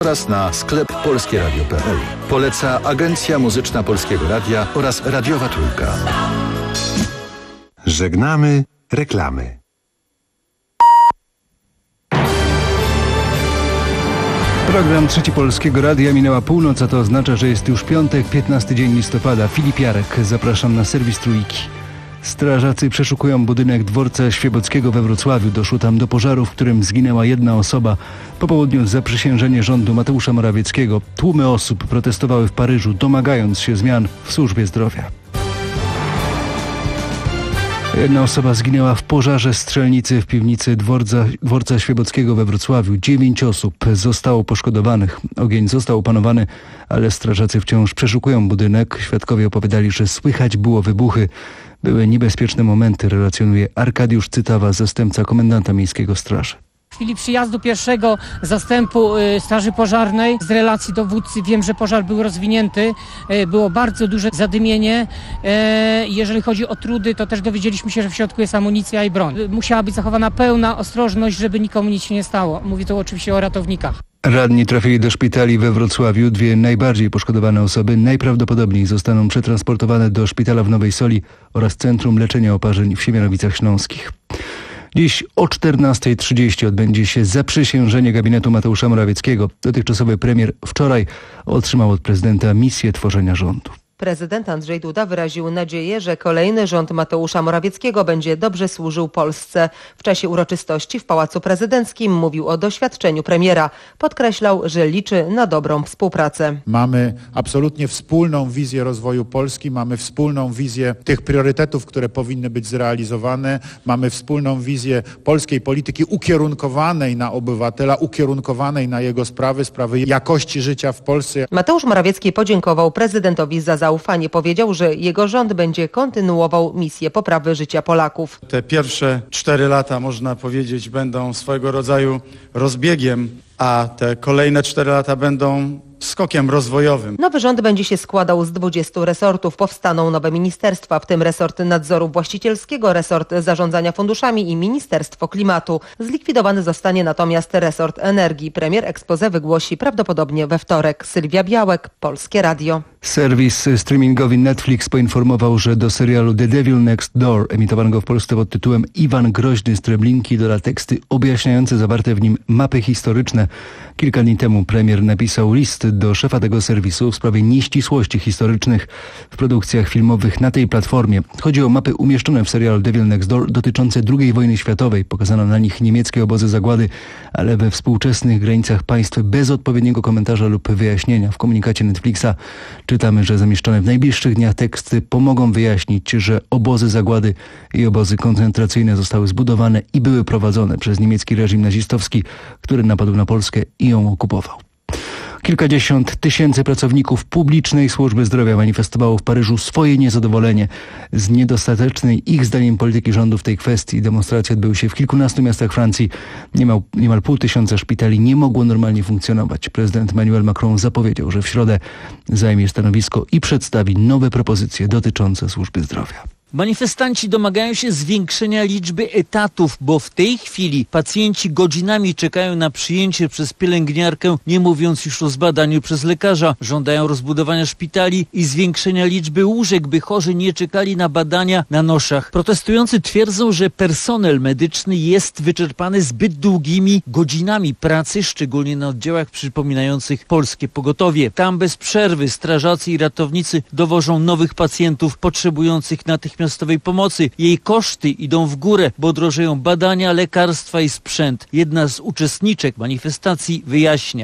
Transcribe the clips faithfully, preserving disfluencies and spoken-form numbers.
oraz na sklep polskieradio kropka p l. Poleca Agencja Muzyczna Polskiego Radia oraz Radiowa Trójka. Żegnamy reklamy. Program Trzeci Polskiego Radia, minęła północ, a to oznacza, że jest już piątek, piętnasty dzień listopada. Filip Jarek, zapraszam na serwis Trójki. Strażacy przeszukują budynek dworca Świebockiego we Wrocławiu. Doszło tam do pożaru, w którym zginęła jedna osoba. Po południu zaprzysiężenie rządu Mateusza Morawieckiego. Tłumy osób protestowały w Paryżu, domagając się zmian w służbie zdrowia. Jedna osoba zginęła w pożarze strzelnicy w piwnicy dworca, dworca Świebockiego we Wrocławiu. Dziewięć osób zostało poszkodowanych. Ogień został opanowany, ale strażacy wciąż przeszukują budynek. Świadkowie opowiadali, że słychać było wybuchy. Były niebezpieczne momenty, relacjonuje Arkadiusz Cytawa, zastępca komendanta miejskiego straży. W chwili przyjazdu pierwszego zastępu y, Straży Pożarnej z relacji dowódcy wiem, że pożar był rozwinięty, y, było bardzo duże zadymienie. Y, jeżeli chodzi o trudy, to też dowiedzieliśmy się, że w środku jest amunicja i broń. Y, musiała być zachowana pełna ostrożność, żeby nikomu nic się nie stało. Mówię tu oczywiście o ratownikach. Ranni trafili do szpitali we Wrocławiu. Dwie najbardziej poszkodowane osoby najprawdopodobniej zostaną przetransportowane do szpitala w Nowej Soli oraz Centrum Leczenia Oparzeń w Siemianowicach Śląskich. Dziś o czternastej trzydzieści odbędzie się zaprzysiężenie gabinetu Mateusza Morawieckiego. Dotychczasowy premier wczoraj otrzymał od prezydenta misję tworzenia rządu. Prezydent Andrzej Duda wyraził nadzieję, że kolejny rząd Mateusza Morawieckiego będzie dobrze służył Polsce. W czasie uroczystości w Pałacu Prezydenckim mówił o doświadczeniu premiera. Podkreślał, że liczy na dobrą współpracę. Mamy absolutnie wspólną wizję rozwoju Polski, mamy wspólną wizję tych priorytetów, które powinny być zrealizowane, mamy wspólną wizję polskiej polityki ukierunkowanej na obywatela, ukierunkowanej na jego sprawy, sprawy jakości życia w Polsce. Mateusz Morawiecki podziękował prezydentowi za zaufanie. Powiedział, że jego rząd będzie kontynuował misję poprawy życia Polaków. Te pierwsze cztery lata, można powiedzieć, będą swojego rodzaju rozbiegiem, a te kolejne cztery lata będą skokiem rozwojowym. Nowy rząd będzie się składał z dwudziestu resortów. Powstaną nowe ministerstwa, w tym resort nadzoru właścicielskiego, resort zarządzania funduszami i Ministerstwo Klimatu. Zlikwidowany zostanie natomiast resort energii. Premier exposé wygłosi prawdopodobnie we wtorek. Sylwia Białek, Polskie Radio. Serwis streamingowy Netflix poinformował, że do serialu The Devil Next Door, emitowanego w Polsce pod tytułem Iwan Groźny z Treblinki, doda teksty objaśniające zawarte w nim mapy historyczne. Kilka dni temu premier napisał list do szefa tego serwisu w sprawie nieścisłości historycznych w produkcjach filmowych na tej platformie. Chodzi o mapy umieszczone w serialu Devil Next Door dotyczące drugiej wojny światowej. Pokazano na nich niemieckie obozy zagłady, ale we współczesnych granicach państw bez odpowiedniego komentarza lub wyjaśnienia. W komunikacie Netflixa czytamy, że zamieszczone w najbliższych dniach teksty pomogą wyjaśnić, że obozy zagłady i obozy koncentracyjne zostały zbudowane i były prowadzone przez niemiecki reżim nazistowski, który napadł na Polskę i ją okupował. Kilkadziesiąt tysięcy pracowników publicznej służby zdrowia manifestowało w Paryżu swoje niezadowolenie z niedostatecznej ich zdaniem polityki rządu w tej kwestii. Demonstracje odbyły się w kilkunastu miastach Francji. Niemal, niemal pół tysiąca szpitali nie mogło normalnie funkcjonować. Prezydent Emmanuel Macron zapowiedział, że w środę zajmie stanowisko i przedstawi nowe propozycje dotyczące służby zdrowia. Manifestanci domagają się zwiększenia liczby etatów, bo w tej chwili pacjenci godzinami czekają na przyjęcie przez pielęgniarkę, nie mówiąc już o zbadaniu przez lekarza. Żądają rozbudowania szpitali i zwiększenia liczby łóżek, by chorzy nie czekali na badania na noszach. Protestujący twierdzą, że personel medyczny jest wyczerpany zbyt długimi godzinami pracy, szczególnie na oddziałach przypominających polskie pogotowie. Tam bez przerwy strażacy i ratownicy dowożą nowych pacjentów potrzebujących natychmiastowej pomocy. Jej koszty idą w górę, bo drożeją badania, lekarstwa i sprzęt. Jedna z uczestniczek manifestacji wyjaśnia.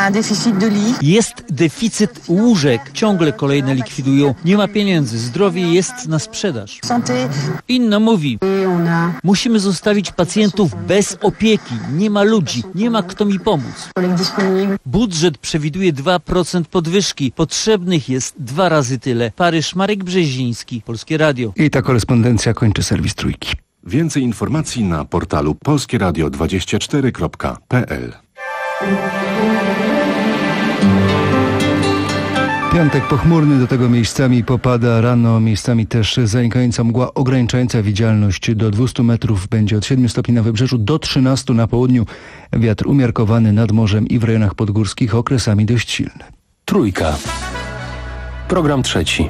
Jest deficyt łóżek. Ciągle kolejne likwidują. Nie ma pieniędzy. Zdrowie jest na sprzedaż. Inna mówi, musimy zostawić pacjentów bez opieki. Nie ma ludzi. Nie ma kto mi pomóc. Budżet przewiduje dwa procent podwyżki. Potrzebnych jest dwa razy tyle. Paryż, Marek Brzeziński, Polskie Radio. I ta korespondencja kończy serwis Trójki. Więcej informacji na portalu polskieradio dwadzieścia cztery kropka p l. Piątek pochmurny, do tego miejscami popada rano, miejscami też zanikająca mgła ograniczająca widzialność do dwustu metrów. Będzie od siedmiu stopni na wybrzeżu do trzynastu na południu. Wiatr umiarkowany nad morzem i w rejonach podgórskich, okresami dość silny. Trójka. Program trzeci.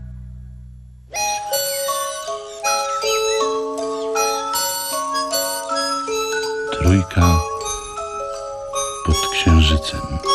Trójka pod księżycem.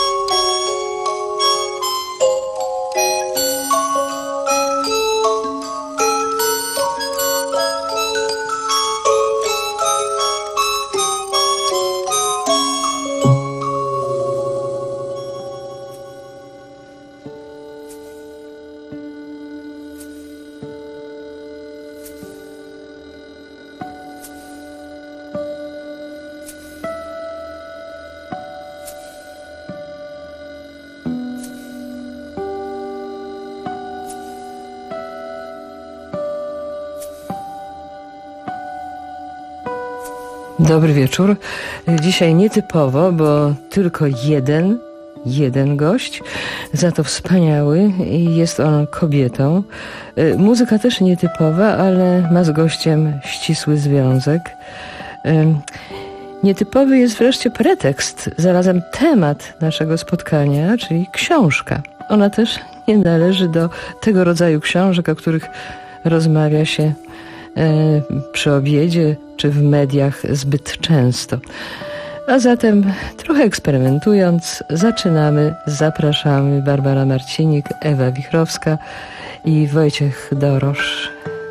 Dobry wieczór. Dzisiaj nietypowo, bo tylko jeden, jeden gość, za to wspaniały i jest on kobietą. Muzyka też nietypowa, ale ma z gościem ścisły związek. Nietypowy jest wreszcie pretekst, zarazem temat naszego spotkania, czyli książka. Ona też nie należy do tego rodzaju książek, o których rozmawia się przy obiedzie czy w mediach zbyt często. A zatem, trochę eksperymentując, zaczynamy, zapraszamy Barbara Marcinik, Ewa Wichrowska i Wojciech Dorosz.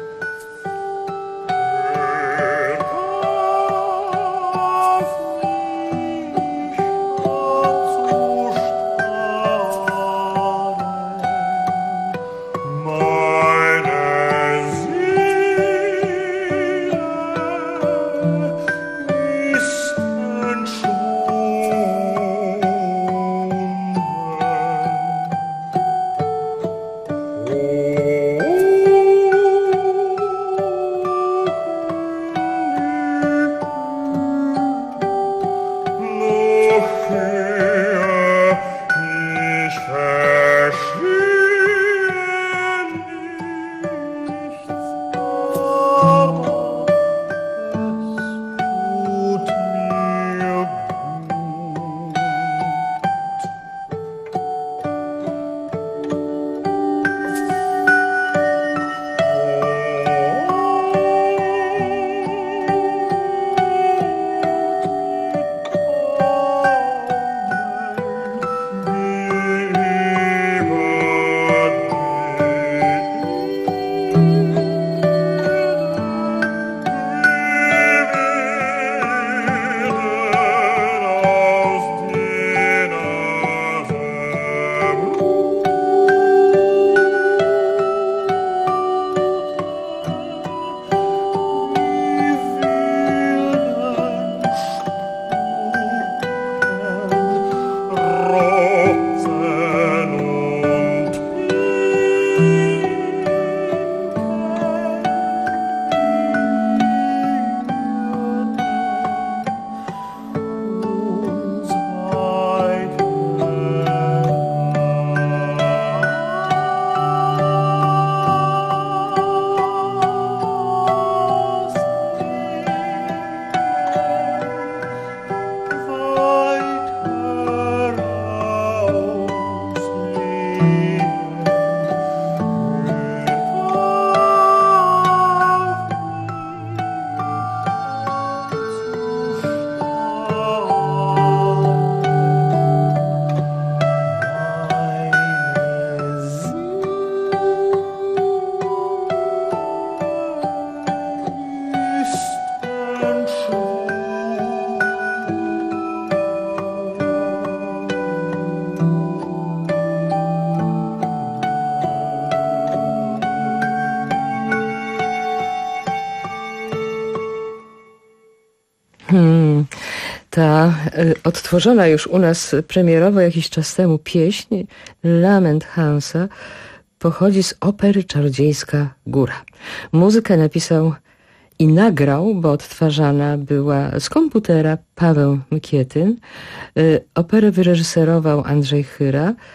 Hmm, ta y, odtworzona już u nas premierowo jakiś czas temu pieśń Lament Hansa pochodzi z opery Czarodziejska Góra. Muzykę napisał i nagrał, bo odtwarzana była z komputera, Paweł Mkietyn. Y, operę wyreżyserował Andrzej Chyra,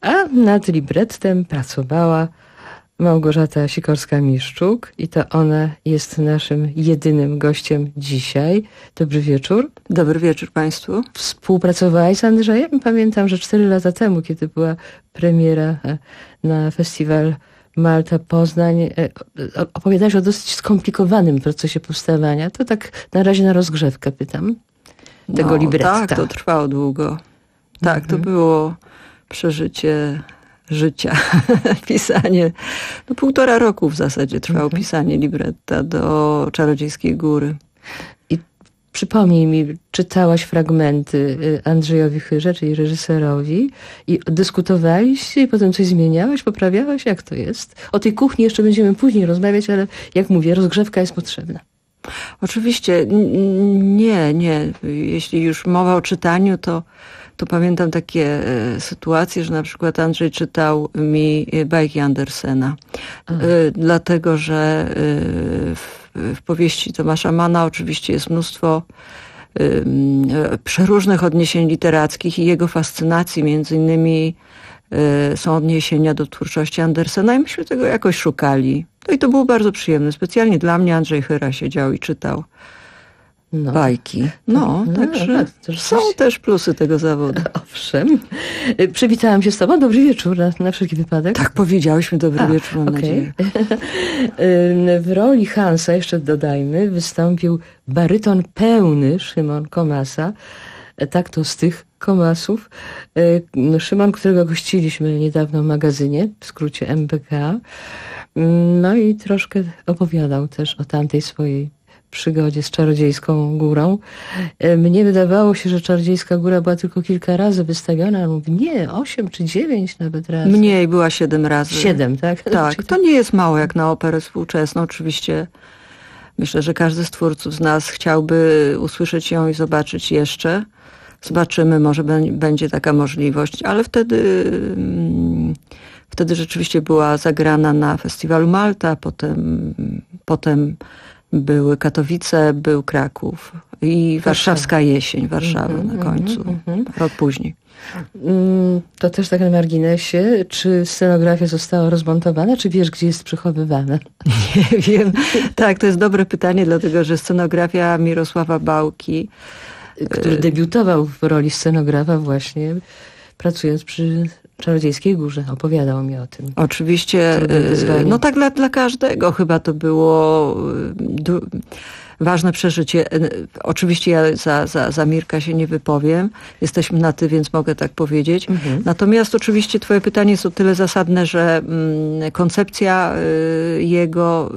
A nad librettem pracowała Małgorzata Sikorska-Miszczuk i to ona jest naszym jedynym gościem dzisiaj. Dobry wieczór. Dobry wieczór Państwu. Współpracowałaś z Andrzejem? Pamiętam, że cztery lata temu, kiedy była premiera na festiwal Malta Poznań, opowiadałaś o dosyć skomplikowanym procesie powstawania. To tak na razie na rozgrzewkę pytam. Tego no, libretta. Tak, to trwało długo. Tak, mhm. to było przeżycie życia. Pisanie. No półtora roku w zasadzie trwało mhm. pisanie libretta do Czarodziejskiej Góry. I przypomnij mi, czytałaś fragmenty Andrzejowi Chyrze, czyli reżyserowi, i dyskutowaliście i potem coś zmieniałaś, poprawiałaś? Jak to jest? O tej kuchni jeszcze będziemy później rozmawiać, ale jak mówię, rozgrzewka jest potrzebna. Oczywiście nie, nie. Jeśli już mowa o czytaniu, to to pamiętam takie e, sytuacje, że na przykład Andrzej czytał mi bajki Andersena. E, dlatego, że e, w, w powieści Tomasza Manna oczywiście jest mnóstwo e, przeróżnych odniesień literackich i jego fascynacji, między innymi e, są odniesienia do twórczości Andersena i myśmy tego jakoś szukali. No i to było bardzo przyjemne. Specjalnie dla mnie Andrzej Chyra siedział i czytał No. bajki. No, no także no, są coś... też plusy tego zawodu. Owszem. Przywitałam się z tobą. Dobry wieczór na, na wszelki wypadek. Tak, powiedziałyśmy dobry A, wieczór, mam okay. nadzieję. W roli Hansa, jeszcze dodajmy, wystąpił baryton pełny Szymon Komasa. Tak to z tych Komasów. Szymon, którego gościliśmy niedawno w magazynie, w skrócie M B K. No i troszkę opowiadał też o tamtej swojej przygodzie z Czarodziejską Górą. Mnie wydawało się, że Czarodziejska Góra była tylko kilka razy wystawiona. Mówi, nie, osiem czy dziewięć nawet razy. Mniej, była siedem razy. Siedem, tak? Tak, to nie jest mało jak na operę współczesną. Oczywiście myślę, że każdy z twórców z nas chciałby usłyszeć ją i zobaczyć jeszcze. Zobaczymy, może będzie taka możliwość, ale wtedy... Wtedy rzeczywiście była zagrana na festiwalu Malta, potem, potem były Katowice, był Kraków i warszawska jesień, Warszawa mm-hmm, na końcu, mm-hmm. rok później. To też tak na marginesie, czy scenografia została rozmontowana, czy wiesz, gdzie jest przechowywana? Nie wiem. Tak, to jest dobre pytanie, dlatego że scenografia Mirosława Bałki, który debiutował w roli scenografa właśnie pracując przy Czarodziejskiej Górze. Opowiadał mi o tym. Oczywiście, no tak dla, dla każdego chyba to było du- ważne przeżycie. Oczywiście ja za, za, za Mirka się nie wypowiem. Jesteśmy na ty, więc mogę tak powiedzieć. Mhm. Natomiast oczywiście twoje pytanie jest o tyle zasadne, że mm, koncepcja y, jego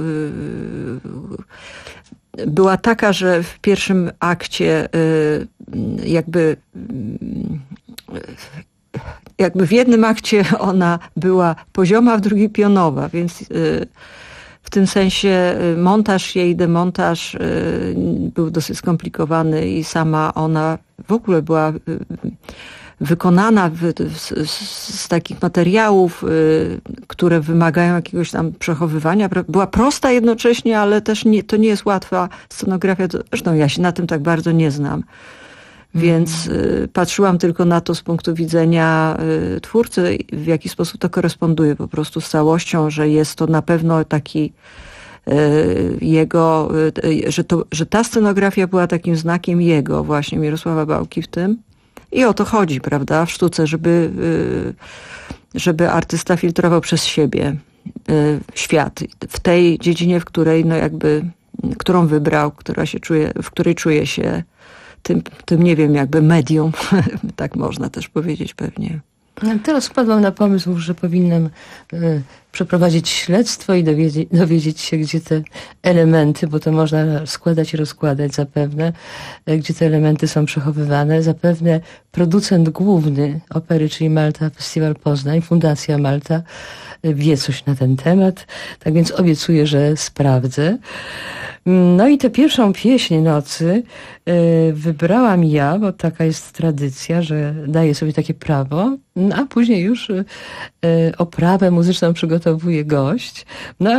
y, była taka, że w pierwszym akcie y, jakby y, jakby w jednym akcie ona była pozioma, w drugim pionowa, więc w tym sensie montaż jej, demontaż był dosyć skomplikowany i sama ona w ogóle była wykonana w, z, z takich materiałów, które wymagają jakiegoś tam przechowywania. Była prosta jednocześnie, ale też nie, to nie jest łatwa scenografia. Zresztą ja się na tym tak bardzo nie znam. Więc y, patrzyłam tylko na to z punktu widzenia y, twórcy, w jaki sposób to koresponduje po prostu z całością, że jest to na pewno taki y, jego, y, że, to, że ta scenografia była takim znakiem jego, właśnie Mirosława Bałki w tym. I o to chodzi, prawda, w sztuce, żeby, y, żeby artysta filtrował przez siebie y, świat. W tej dziedzinie, w której, no jakby, którą wybrał, która się czuje, w której czuje się Tym, tym, nie wiem, jakby medium, tak można też powiedzieć pewnie. Teraz wpadłam na pomysł, że powinnam y, przeprowadzić śledztwo i dowiedzieć, dowiedzieć się, gdzie te elementy, bo to można składać i rozkładać zapewne, y, gdzie te elementy są przechowywane. Zapewne producent główny opery, czyli Malta Festiwal Poznań, Fundacja Malta, y, wie coś na ten temat. Tak więc obiecuję, że sprawdzę. No i tę pierwszą pieśń nocy y, wybrałam ja, bo taka jest tradycja, że daję sobie takie prawo, a później już y, oprawę muzyczną przygotowuje gość. No ale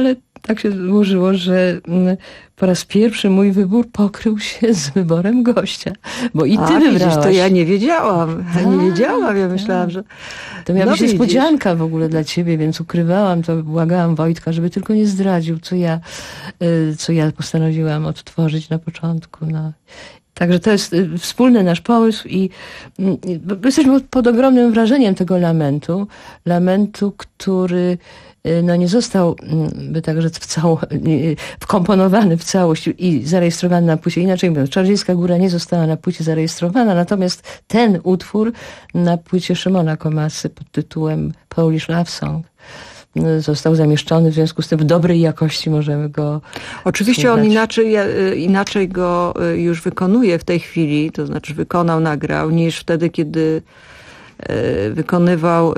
tak się złożyło, że po raz pierwszy mój wybór pokrył się z wyborem gościa. Bo i ty A, wybrałaś. Widzisz, to ja nie wiedziałam. Ja nie wiedziałam. Ja myślałam, że... To miała no być widzisz. niespodzianka w ogóle dla ciebie, więc ukrywałam to, błagałam Wojtka, żeby tylko nie zdradził, co ja, co ja postanowiłam odtworzyć na początku. No. Także to jest wspólny nasz pomysł i jesteśmy pod ogromnym wrażeniem tego lamentu. Lamentu, który no nie został, by tak rzec, w cało, wkomponowany w całość i zarejestrowany na płycie. Inaczej mówiąc, Czardziejska Góra nie została na płycie zarejestrowana, natomiast ten utwór na płycie Szymona Komasy pod tytułem Polish Love Song został zamieszczony, w związku z tym w dobrej jakości możemy go Oczywiście słuchać. On inaczej, inaczej go już wykonuje w tej chwili, to znaczy wykonał, nagrał, niż wtedy, kiedy wykonywał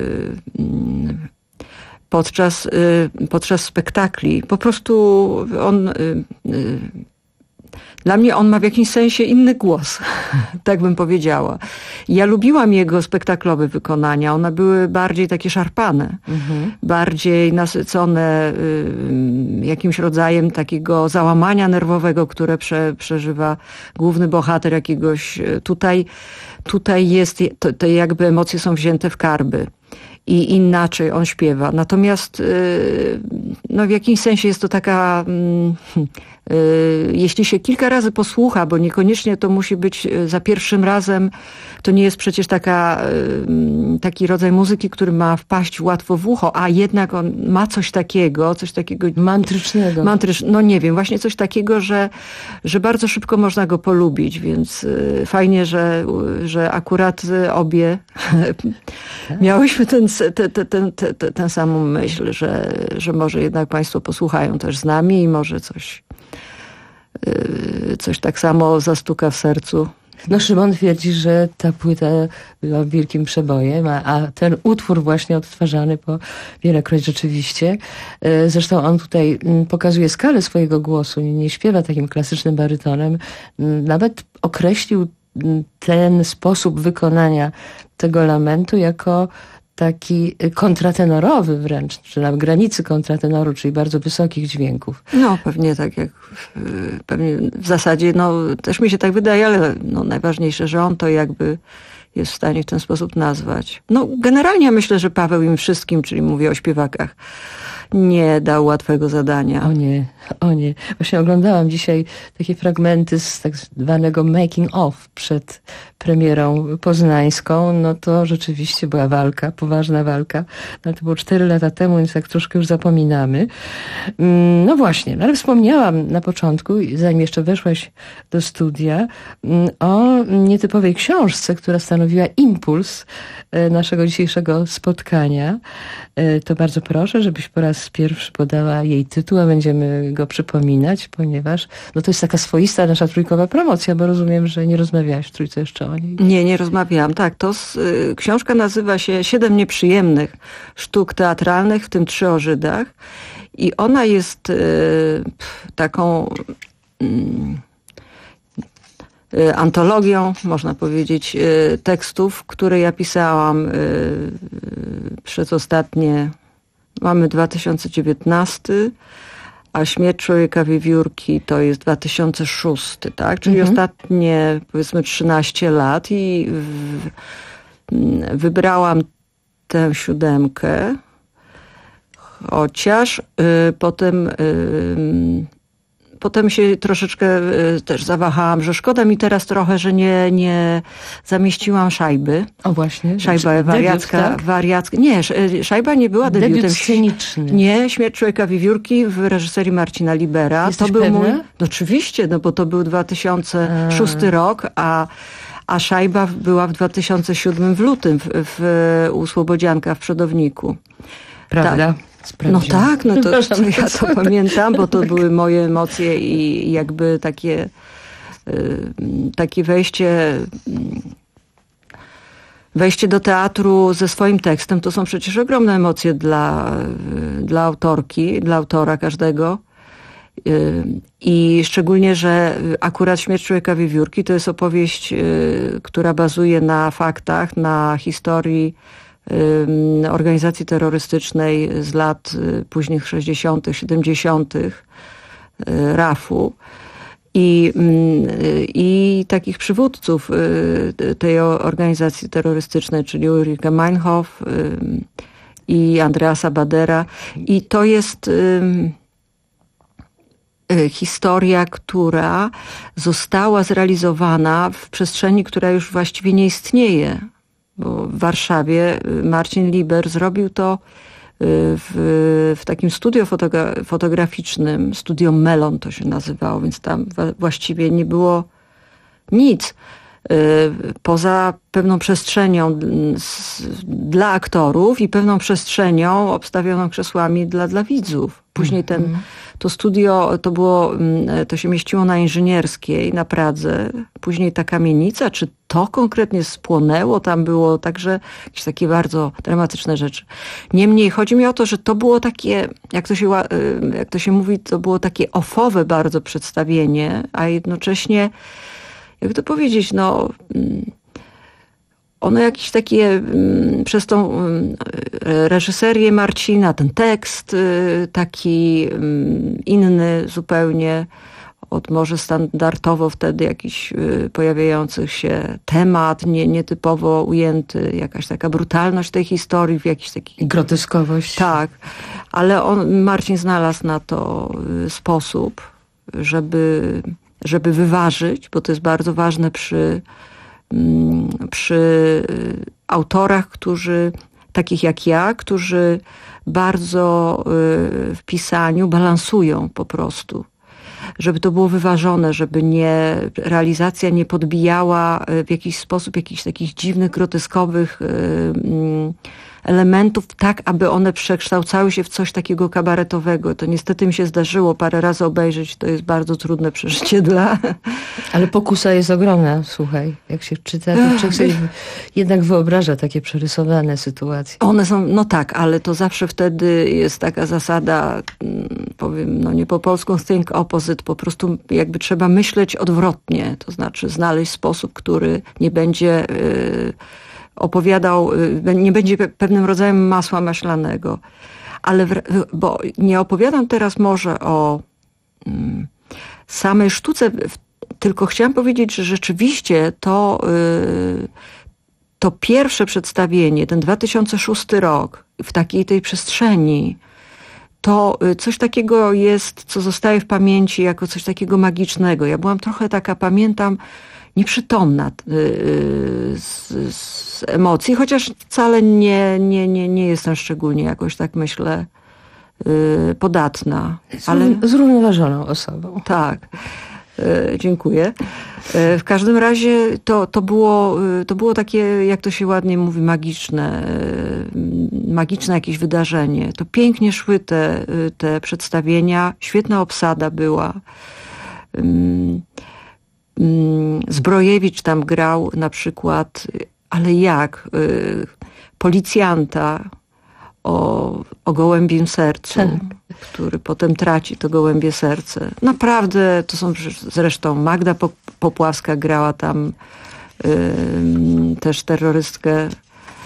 podczas, podczas spektakli. Po prostu on... Dla mnie on ma w jakimś sensie inny głos, tak bym powiedziała. Ja lubiłam jego spektaklowe wykonania. One były bardziej takie szarpane, mhm. bardziej nasycone y, jakimś rodzajem takiego załamania nerwowego, które prze, przeżywa główny bohater jakiegoś. Tutaj, tutaj jest, to, to jakby emocje są wzięte w karby. I inaczej on śpiewa. Natomiast no w jakimś sensie jest to taka, jeśli się kilka razy posłucha, bo niekoniecznie to musi być za pierwszym razem, to nie jest przecież taka, taki rodzaj muzyki, który ma wpaść łatwo w ucho, a jednak on ma coś takiego, coś takiego mantrycznego. Mantrycz, no nie wiem, właśnie coś takiego, że, że bardzo szybko można go polubić, więc fajnie, że, że akurat obie miałyśmy ten, ten, ten, ten, ten samą myśl, że, że może jednak państwo posłuchają też z nami i może coś, coś tak samo zastuka w sercu. No Szymon twierdzi, że ta płyta była wielkim przebojem, a, a ten utwór właśnie odtwarzany po wielekroć rzeczywiście. Zresztą on tutaj pokazuje skalę swojego głosu, nie, nie śpiewa takim klasycznym barytonem. Nawet określił ten sposób wykonania tego lamentu jako taki kontratenorowy wręcz, czy na granicy kontratenoru, czyli bardzo wysokich dźwięków. No pewnie tak jak pewnie w zasadzie, no też mi się tak wydaje, ale no, najważniejsze, że on to jakby jest w stanie w ten sposób nazwać. No generalnie myślę, że Paweł im wszystkim, czyli mówię o śpiewakach, nie dał łatwego zadania. O nie, o nie. Właśnie oglądałam dzisiaj takie fragmenty z tak zwanego making of przed premierą poznańską. No to rzeczywiście była walka, poważna walka. No to było cztery lata temu, więc tak troszkę już zapominamy. No właśnie, ale wspomniałam na początku, zanim jeszcze weszłaś do studia, o nietypowej książce, która stanowiła impuls naszego dzisiejszego spotkania. To bardzo proszę, żebyś po raz pierwszy podała jej tytuł, a będziemy go przypominać, ponieważ no to jest taka swoista nasza trójkowa promocja, bo rozumiem, że nie rozmawiałaś w trójce jeszcze o niej. Nie, nie rozmawiałam. Tak, to z, y, książka nazywa się Siedem nieprzyjemnych sztuk teatralnych, w tym trzy o Żydach. I ona jest y, taką y, y, antologią, można powiedzieć, y, tekstów, które ja pisałam y, y, przez ostatnie... Mamy dwa tysiące dziewiętnasty, a Śmierć człowieka wiewiórki to jest dwa tysiące szósty, tak? Czyli mhm. ostatnie, powiedzmy, trzynaście lat i w, wybrałam tę siódemkę, chociaż y, potem... Y, Potem się troszeczkę y, też zawahałam, że szkoda mi teraz trochę, że nie, nie zamieściłam Szajby. O właśnie. Szajba wariacka. Debiut, tak? wariacka. Nie, Szajba nie była debiutem. Debiut sceniczny. Nie, Śmierć człowieka wiewiórki w reżyserii Marcina Libera. Jesteś to był pewna? mój. No oczywiście, no bo to był dwa tysiące szósty a. rok, a, a Szajba była w dwa tysiące siódmym w lutym w, w, u Słobodzianka w Przodowniku. Prawda? Tak. No tak, no to, to ja to pamiętam, bo to były moje emocje i jakby takie, takie wejście, wejście do teatru ze swoim tekstem, to są przecież ogromne emocje dla, dla autorki, dla autora każdego. I szczególnie, że akurat Śmierć człowieka wiewiórki to jest opowieść, która bazuje na faktach, na historii organizacji terrorystycznej z lat późnych sześćdziesiątych, siedemdziesiątych rafu. I, I takich przywódców tej organizacji terrorystycznej, czyli Ulrike Meinhof i Andreasa Badera. I to jest historia, która została zrealizowana w przestrzeni, która już właściwie nie istnieje. Bo w Warszawie Marcin Liber zrobił to w, w takim studio fotogra- fotograficznym, Studio Melon to się nazywało, więc tam właściwie nie było nic poza pewną przestrzenią dla aktorów i pewną przestrzenią obstawioną krzesłami dla, dla widzów. Później ten, to studio, to było, to się mieściło na Inżynierskiej, na Pradze. Później ta kamienica, czy to konkretnie spłonęło, tam było także jakieś takie bardzo dramatyczne rzeczy. Niemniej chodzi mi o to, że to było takie, jak to się, jak to się mówi, to było takie ofowe bardzo przedstawienie, a jednocześnie, jak to powiedzieć, no ono jakieś takie, przez tą reżyserię Marcina, ten tekst taki inny zupełnie od może standardowo wtedy jakiś pojawiających się temat, nie, nietypowo ujęty, jakaś taka brutalność tej historii w jakiś taki... Groteskowość. Tak, ale on, Marcin znalazł na to sposób, żeby, żeby wyważyć, bo to jest bardzo ważne przy przy autorach, którzy, takich jak ja, którzy bardzo w pisaniu balansują po prostu. Żeby to było wyważone, żeby nie, realizacja nie podbijała w jakiś sposób jakichś takich dziwnych, groteskowych elementów, tak aby one przekształcały się w coś takiego kabaretowego. To niestety mi się zdarzyło parę razy obejrzeć, to jest bardzo trudne przeżycie dla... Ale pokusa jest ogromna, słuchaj, jak się czyta, to człowiek sobie jednak wyobraża takie przerysowane sytuacje. One są, no tak, ale to zawsze wtedy jest taka zasada, powiem, no nie po polsku think opposite, po prostu jakby trzeba myśleć odwrotnie, to znaczy znaleźć sposób, który nie będzie... Yy, opowiadał, nie będzie pewnym rodzajem masła maślanego. Ale, w, bo nie opowiadam teraz może o mm, samej sztuce, tylko chciałam powiedzieć, że rzeczywiście to, y, to pierwsze przedstawienie, ten dwa tysiące szósty rok, w takiej tej przestrzeni, to coś takiego jest, co zostaje w pamięci jako coś takiego magicznego. Ja byłam trochę taka, pamiętam, nieprzytomna z, z emocji, chociaż wcale nie, nie, nie, nie jestem szczególnie jakoś, tak myślę, podatna. Ale zrównoważoną osobą. Tak. Dziękuję. W każdym razie to, to, było, to było takie, jak to się ładnie mówi, magiczne, magiczne jakieś wydarzenie. To pięknie szły te, te przedstawienia, świetna obsada była. Zbrojewicz tam grał na przykład, ale jak? Policjanta o, o gołębim sercu, tak, który potem traci to gołębie serce. Naprawdę, to są zresztą Magda Popławska grała tam y, też terrorystkę, y,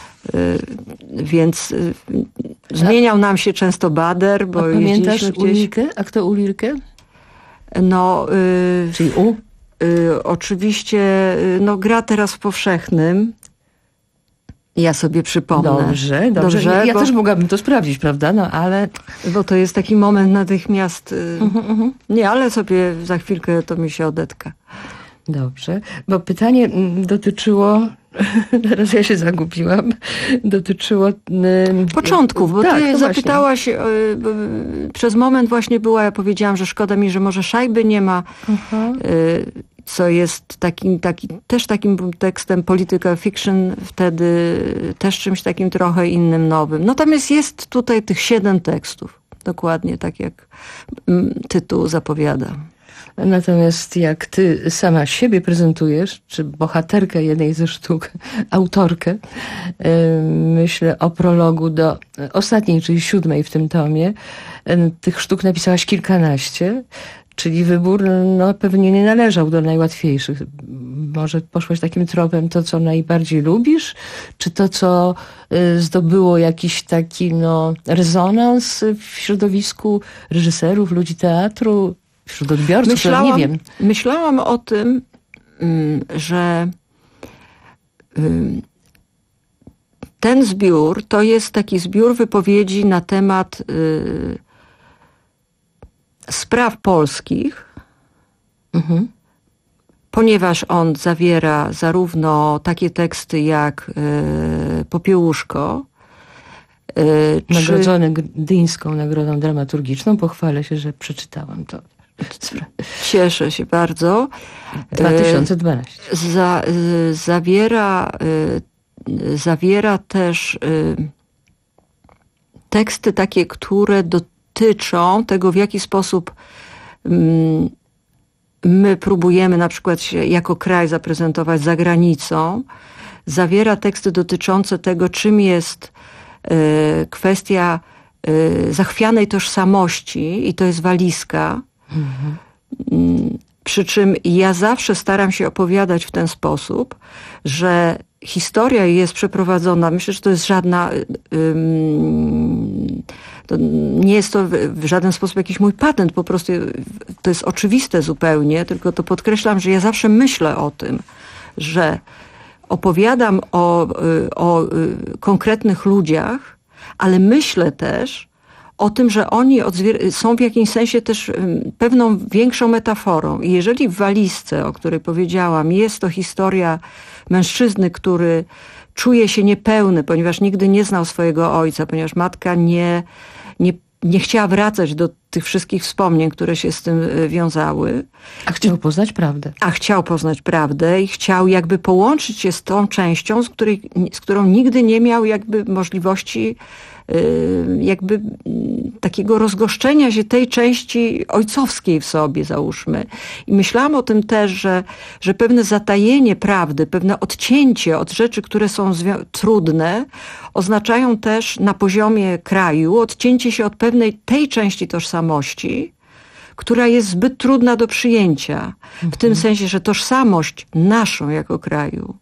więc y, zmieniał nam się często Bader, bo a pamiętasz gdzieś... Ulirkę? A kto Ulirkę? No... Y, Czyli U? Y, oczywiście no, gra teraz w Powszechnym. Ja sobie przypomnę. Dobrze, dobrze. dobrze ja bo, też mogłabym to sprawdzić, prawda? No ale... Bo to jest taki moment natychmiast... Y, uh-huh, uh-huh. Nie, ale sobie za chwilkę to mi się odetka. Dobrze, bo pytanie dotyczyło... Teraz ja się zagubiłam. Dotyczyło... Y, początków, bo tak, ty zapytałaś... Y, y, przez moment właśnie była, ja powiedziałam, że szkoda mi, że może szajby nie ma... Uh-huh. Y, co jest takim, taki, też takim tekstem political fiction, wtedy też czymś takim trochę innym, nowym. Natomiast jest tutaj tych siedem tekstów, dokładnie tak jak tytuł zapowiada. Natomiast jak ty sama siebie prezentujesz, czy bohaterkę jednej ze sztuk, autorkę, myślę o prologu do ostatniej, czyli siódmej w tym tomie, tych sztuk napisałaś kilkanaście, Czyli wybór no, pewnie nie należał do najłatwiejszych. Może poszłaś takim tropem, to co najbardziej lubisz? Czy to, co y, zdobyło jakiś taki no, rezonans w środowisku reżyserów, ludzi teatru, wśród odbiorców? Myślałam, ja nie wiem. Myślałam o tym, mm, że y, ten zbiór to jest taki zbiór wypowiedzi na temat y, spraw polskich, mhm. ponieważ on zawiera zarówno takie teksty jak y, Popiełuszko, y, nagrodzony czy... Gdyńską Nagrodą Dramaturgiczną. Pochwalę się, że przeczytałam to. Cieszę się bardzo. dwa tysiące dwanaście. Za, y, zawiera, y, zawiera też y, teksty takie, które dotyczą tego, w jaki sposób y, my próbujemy na przykład się jako kraj zaprezentować za granicą. Zawiera teksty dotyczące tego, czym jest y, kwestia y, zachwianej tożsamości i to jest walizka. Mhm. Przy czym ja zawsze staram się opowiadać w ten sposób, że historia jest przeprowadzona, myślę, że to jest żadna, um, to nie jest to w żaden sposób jakiś mój patent, po prostu to jest oczywiste zupełnie, tylko to podkreślam, że ja zawsze myślę o tym, że opowiadam o, o konkretnych ludziach, ale myślę też o tym, że oni są w jakimś sensie też pewną większą metaforą. I jeżeli w walizce, o której powiedziałam, jest to historia mężczyzny, który czuje się niepełny, ponieważ nigdy nie znał swojego ojca, ponieważ matka nie, nie, nie chciała wracać do tych wszystkich wspomnień, które się z tym wiązały. A chciał poznać prawdę. A chciał poznać prawdę i chciał jakby połączyć się z tą częścią, z, której, z którą nigdy nie miał jakby możliwości jakby takiego rozgoszczenia się tej części ojcowskiej w sobie, załóżmy. I myślałam o tym też, że, że pewne zatajenie prawdy, pewne odcięcie od rzeczy, które są trudne, oznaczają też na poziomie kraju odcięcie się od pewnej tej części tożsamości, która jest zbyt trudna do przyjęcia. Mhm. W tym sensie, że tożsamość naszą jako kraju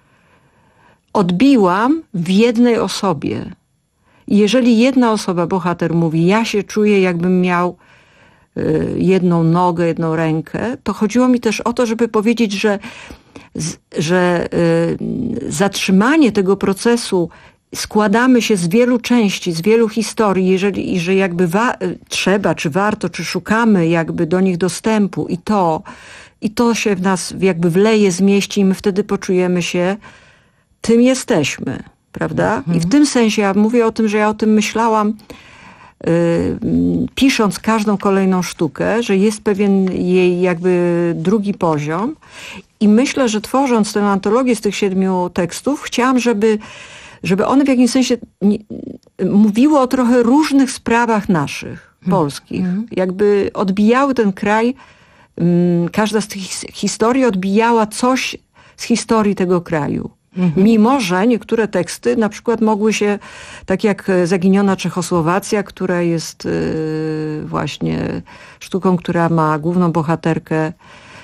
odbiłam w jednej osobie. I jeżeli jedna osoba, bohater mówi, ja się czuję, jakbym miał y, jedną nogę, jedną rękę, to chodziło mi też o to, żeby powiedzieć, że, z, że y, zatrzymanie tego procesu składamy się z wielu części, z wielu historii, jeżeli, i że jakby wa- trzeba, czy warto, czy szukamy jakby do nich dostępu i to, i to się w nas jakby wleje, zmieści i my wtedy poczujemy się, tym jesteśmy. Prawda? Mhm. I w tym sensie ja mówię o tym, że ja o tym myślałam yy, pisząc każdą kolejną sztukę, że jest pewien jej jakby drugi poziom i myślę, że tworząc tę antologię z tych siedmiu tekstów chciałam, żeby, żeby one w jakimś sensie nie, mówiły o trochę różnych sprawach naszych, mhm. polskich. Mhm. Jakby odbijały ten kraj, yy, każda z tych historii odbijała coś z historii tego kraju. Mhm. Mimo że niektóre teksty na przykład mogły się, tak jak Zaginiona Czechosłowacja, która jest y, właśnie sztuką, która ma główną bohaterkę, y,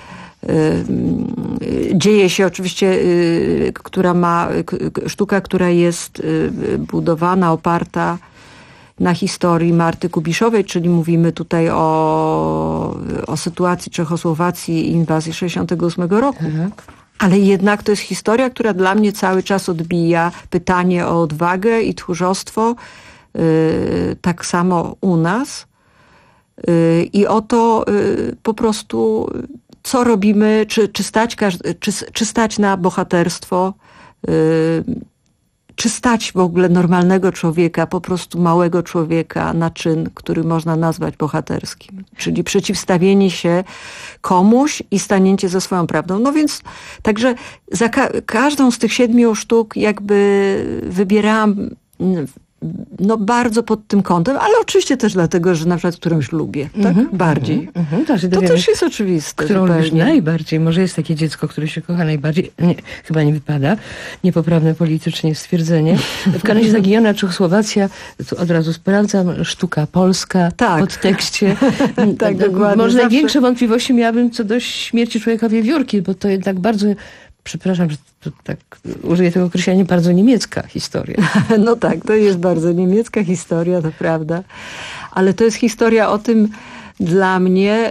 y, dzieje się oczywiście, y, która ma, y, sztuka, która jest y, budowana, oparta na historii Marty Kubiszowej, czyli mówimy tutaj o, o sytuacji Czechosłowacji i inwazji sześćdziesiątego ósmego roku. Tak. Ale jednak to jest historia, która dla mnie cały czas odbija pytanie o odwagę i tchórzostwo, yy, tak samo u nas. Yy, I o to yy, po prostu, co robimy, czy, czy, stać, czy, czy stać na bohaterstwo, yy, czy stać w ogóle normalnego człowieka, po prostu małego człowieka na czyn, który można nazwać bohaterskim. Czyli przeciwstawienie się komuś i stanięcie za swoją prawdą. No więc także za ka- każdą z tych siedmiu sztuk jakby wybierałam no bardzo pod tym kątem, ale oczywiście też dlatego, że na przykład którąś lubię, tak? Mhm, Bardziej. mhm, mhm. To, to też jest oczywiste. Którą lubisz zupełnie. najbardziej? Może jest takie dziecko, które się kocha najbardziej? Nie, chyba nie wypada. Niepoprawne politycznie stwierdzenie. W Kanadzie Zaginiona Czechosłowacja, tu od razu sprawdzam, sztuka polska, tak. w podtekście. Tak, dokładnie. Może Zawsze... największe wątpliwości miałabym co do śmierci człowieka wiewiórki, bo to jednak bardzo, przepraszam, że to tak użyję tego określenia, bardzo niemiecka historia. No tak, to jest bardzo niemiecka historia, to prawda. Ale to jest historia o tym dla mnie,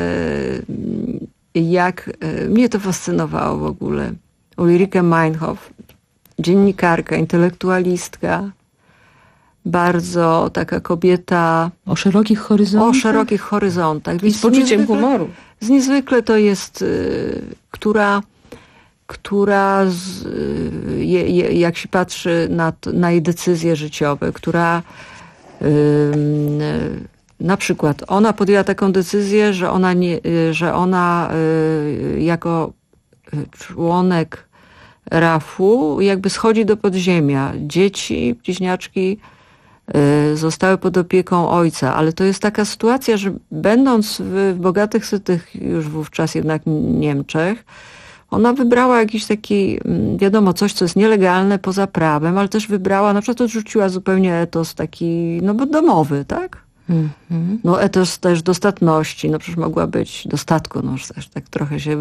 jak mnie to fascynowało w ogóle. Ulrike Meinhof, dziennikarka, intelektualistka, bardzo taka kobieta... O szerokich horyzontach? O szerokich horyzontach. I z poczuciem humoru. Z niezwykle to jest, y, która, która z, y, je, jak się patrzy na, na jej decyzje życiowe, która y, y, na przykład ona podjęła taką decyzję, że ona, nie, y, że ona y, jako członek rafu jakby schodzi do podziemia. Dzieci, bliźniaczki zostały pod opieką ojca, ale to jest taka sytuacja, że będąc w, w bogatych, sytych już wówczas jednak Niemczech, ona wybrała jakiś taki, wiadomo, coś, co jest nielegalne poza prawem, ale też wybrała, na przykład odrzuciła zupełnie etos taki, no bo domowy, tak? Mm-hmm. No etos też dostatności, no przecież mogła być dostatku, no też tak trochę się...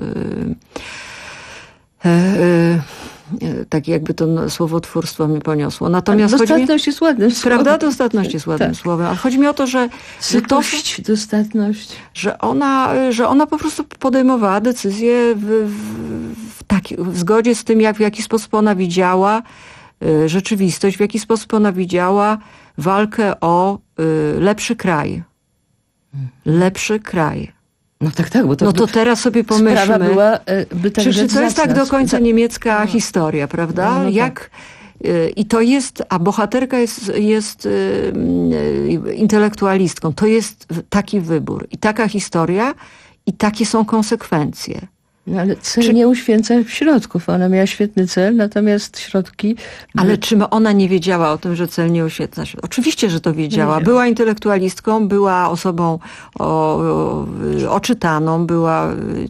Yy, yy, tak jakby to słowotwórstwo mnie poniosło. Natomiast dostatność mi, jest ładnym słowem. Prawda? Dostatność jest ładnym tak. słowem. Ale chodzi mi o to, że... Sytość, to, dostatność. Że ona, że ona po prostu podejmowała decyzje w, w, w, taki, w zgodzie z tym, jak, w jaki sposób ona widziała y, rzeczywistość, w jaki sposób ona widziała walkę o y, lepszy kraj. Lepszy kraj. No tak, tak, bo to, no to teraz sobie pomyślmy, była, by tak czy, czy to jest tak do końca tak. niemiecka no. historia, prawda? No, no Jak, tak. y, I to jest, a bohaterka jest, jest y, y, intelektualistką. To jest taki wybór i taka historia i takie są konsekwencje. No ale cel czy... nie uświęca środków. Ona miała świetny cel, natomiast środki... Ale czy ona nie wiedziała o tym, że cel nie uświęca środków? Oczywiście, że to wiedziała. Była intelektualistką, była osobą o, o, oczytaną, była...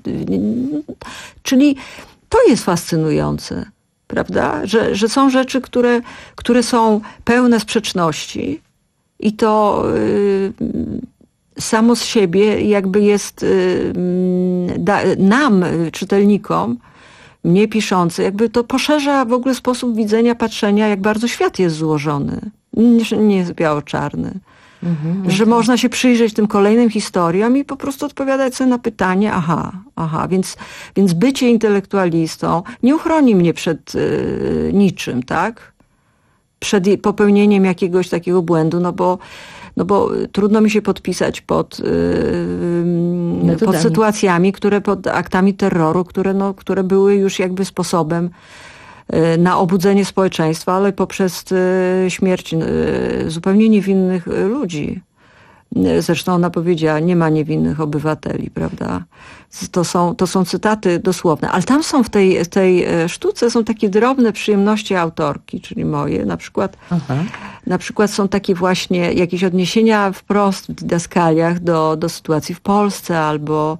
Czyli to jest fascynujące, prawda? Że, że są rzeczy, które, które są pełne sprzeczności i to... Yy, samo z siebie jakby jest y, da, nam, czytelnikom, mnie piszący, jakby to poszerza w ogóle sposób widzenia, patrzenia, jak bardzo świat jest złożony. Nie, nie jest biało-czarny. Mhm, że mhm. można się przyjrzeć tym kolejnym historiom i po prostu odpowiadać sobie na pytanie, aha, aha, więc, więc bycie intelektualistą nie uchroni mnie przed y, niczym, tak? Przed popełnieniem jakiegoś takiego błędu, no bo No bo trudno mi się podpisać pod, yy, pod sytuacjami, które pod aktami terroru, które, no, które były już jakby sposobem yy, na obudzenie społeczeństwa, ale poprzez yy, śmierć yy, zupełnie niewinnych ludzi. Zresztą ona powiedziała, nie ma niewinnych obywateli, prawda? To są, to są cytaty dosłowne. Ale tam są w tej, tej sztuce są takie drobne przyjemności autorki, czyli moje. Na przykład, Aha. na przykład są takie właśnie jakieś odniesienia wprost w didaskaliach do, do sytuacji w Polsce albo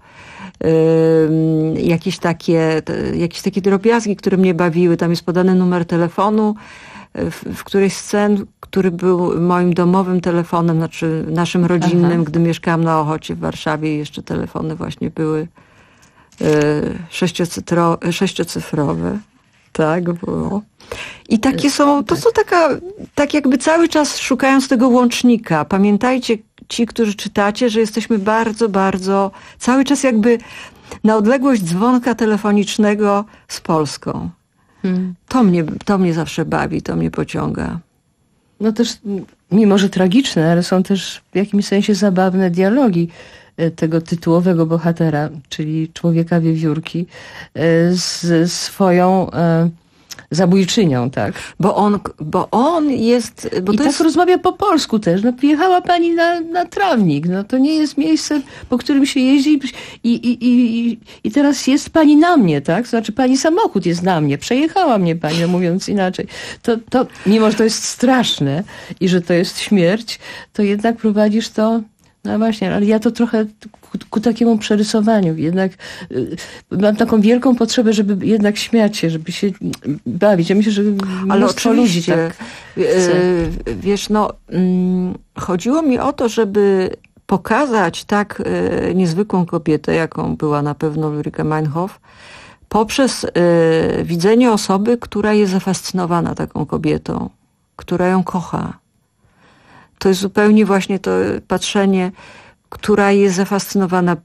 yy, jakieś, takie, t, jakieś takie drobiazgi, które mnie bawiły. Tam jest podany numer telefonu w, w którejś scen, który był moim domowym telefonem, znaczy naszym rodzinnym, Aha. gdy mieszkałam na Ochocie w Warszawie i jeszcze telefony właśnie były y, sześciocyfro, sześciocyfrowe. Tak było. I takie są, to są taka, tak jakby cały czas szukając tego łącznika. Pamiętajcie, ci, którzy czytacie, że jesteśmy bardzo, bardzo, cały czas jakby na odległość dzwonka telefonicznego z Polską. Hmm. To mnie, to mnie zawsze bawi, to mnie pociąga. No też, mimo że tragiczne, ale są też w jakimś sensie zabawne dialogi tego tytułowego bohatera, czyli człowieka wiewiórki, z swoją zabójczynią, tak? Bo on, bo on jest... Bo I to tak jest... rozmawia po polsku też. No, jechała pani na, na trawnik. No, to nie jest miejsce, po którym się jeździ i, i, i, i teraz jest pani na mnie, tak? Znaczy pani samochód jest na mnie. Przejechała mnie pani, no, mówiąc inaczej. To, to, mimo, że to jest straszne i że to jest śmierć, to jednak prowadzisz to... No właśnie, ale ja to trochę ku, ku takiemu przerysowaniu. Jednak y, mam taką wielką potrzebę, żeby jednak śmiać się, żeby się bawić. Ja myślę, że ale mnóstwo ludzi tak chce. Yy, wiesz, no mm, chodziło mi o to, żeby pokazać tak y, niezwykłą kobietę, jaką była na pewno Ulrike Meinhof, poprzez y, widzenie osoby, która jest zafascynowana taką kobietą, która ją kocha. To jest zupełnie właśnie to patrzenie, która jest zafascynowana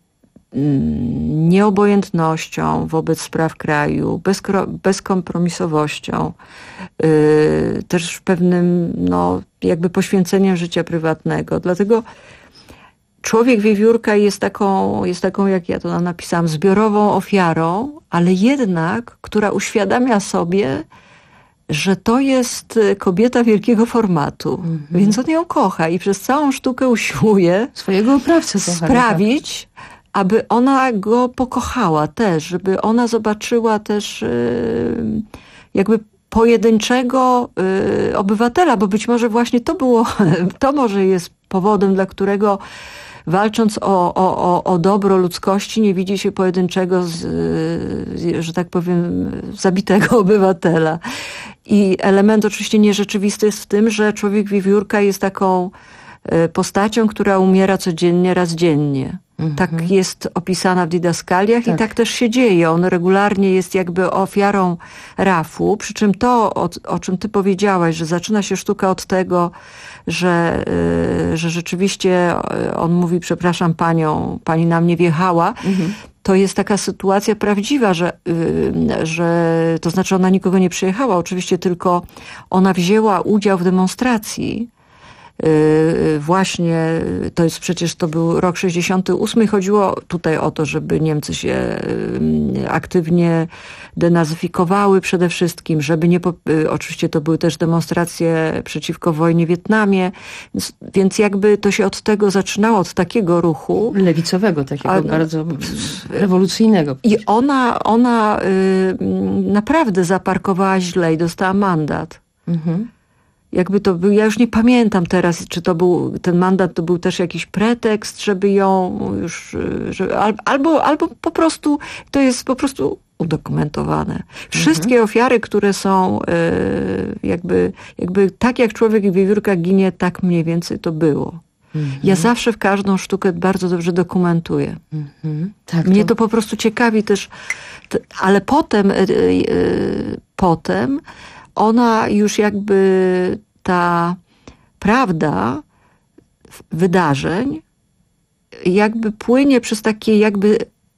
nieobojętnością wobec spraw kraju, bezkompromisowością, yy, też pewnym no, jakby poświęceniem życia prywatnego. Dlatego człowiek wiewiórka jest taką, jest taką, jak ja to napisałam, zbiorową ofiarą, ale jednak, która uświadamia sobie, że to jest kobieta wielkiego formatu, mm-hmm. więc on ją kocha i przez całą sztukę usiłuje swojego oprawcę kocha, sprawić, tak. aby ona go pokochała też, żeby ona zobaczyła też yy, jakby pojedynczego yy, obywatela, bo być może właśnie to było, to może jest powodem, dla którego walcząc o, o, o dobro ludzkości nie widzi się pojedynczego, z, że tak powiem, zabitego obywatela. I element oczywiście nierzeczywisty jest w tym, że człowiek wiewiórka jest taką postacią, która umiera codziennie, raz dziennie. Mhm. Tak jest opisana w didaskaliach tak. i tak też się dzieje. On regularnie jest jakby ofiarą rafu, przy czym to, o, o czym ty powiedziałaś, że zaczyna się sztuka od tego, że, y, że rzeczywiście on mówi, przepraszam panią, pani na mnie wjechała, mhm. to jest taka sytuacja prawdziwa, że, y, że to znaczy ona nikogo nie przyjechała, oczywiście tylko ona wzięła udział w demonstracji. Właśnie, to jest przecież, to był rok sześćdziesiąty ósmy, chodziło tutaj o to, żeby Niemcy się aktywnie denazyfikowały przede wszystkim, żeby nie, oczywiście to były też demonstracje przeciwko wojnie w Wietnamie, więc, więc jakby to się od tego zaczynało, od takiego ruchu. Lewicowego, takiego a, bardzo rewolucyjnego. I ona, ona y, naprawdę zaparkowała źle i dostała mandat. Mhm. Jakby to był, ja już nie pamiętam teraz, czy to był, ten mandat to był też jakiś pretekst, żeby ją już, żeby, albo, albo po prostu, to jest po prostu udokumentowane. Wszystkie mhm. ofiary, które są jakby, jakby tak jak człowiek i wiewiórka ginie, tak mniej więcej to było. Mhm. Ja zawsze w każdą sztukę bardzo dobrze dokumentuję. Mhm. Tak, Mnie to... to po prostu ciekawi też, ale potem, potem ona już jakby ta prawda wydarzeń jakby płynie przez takie jakby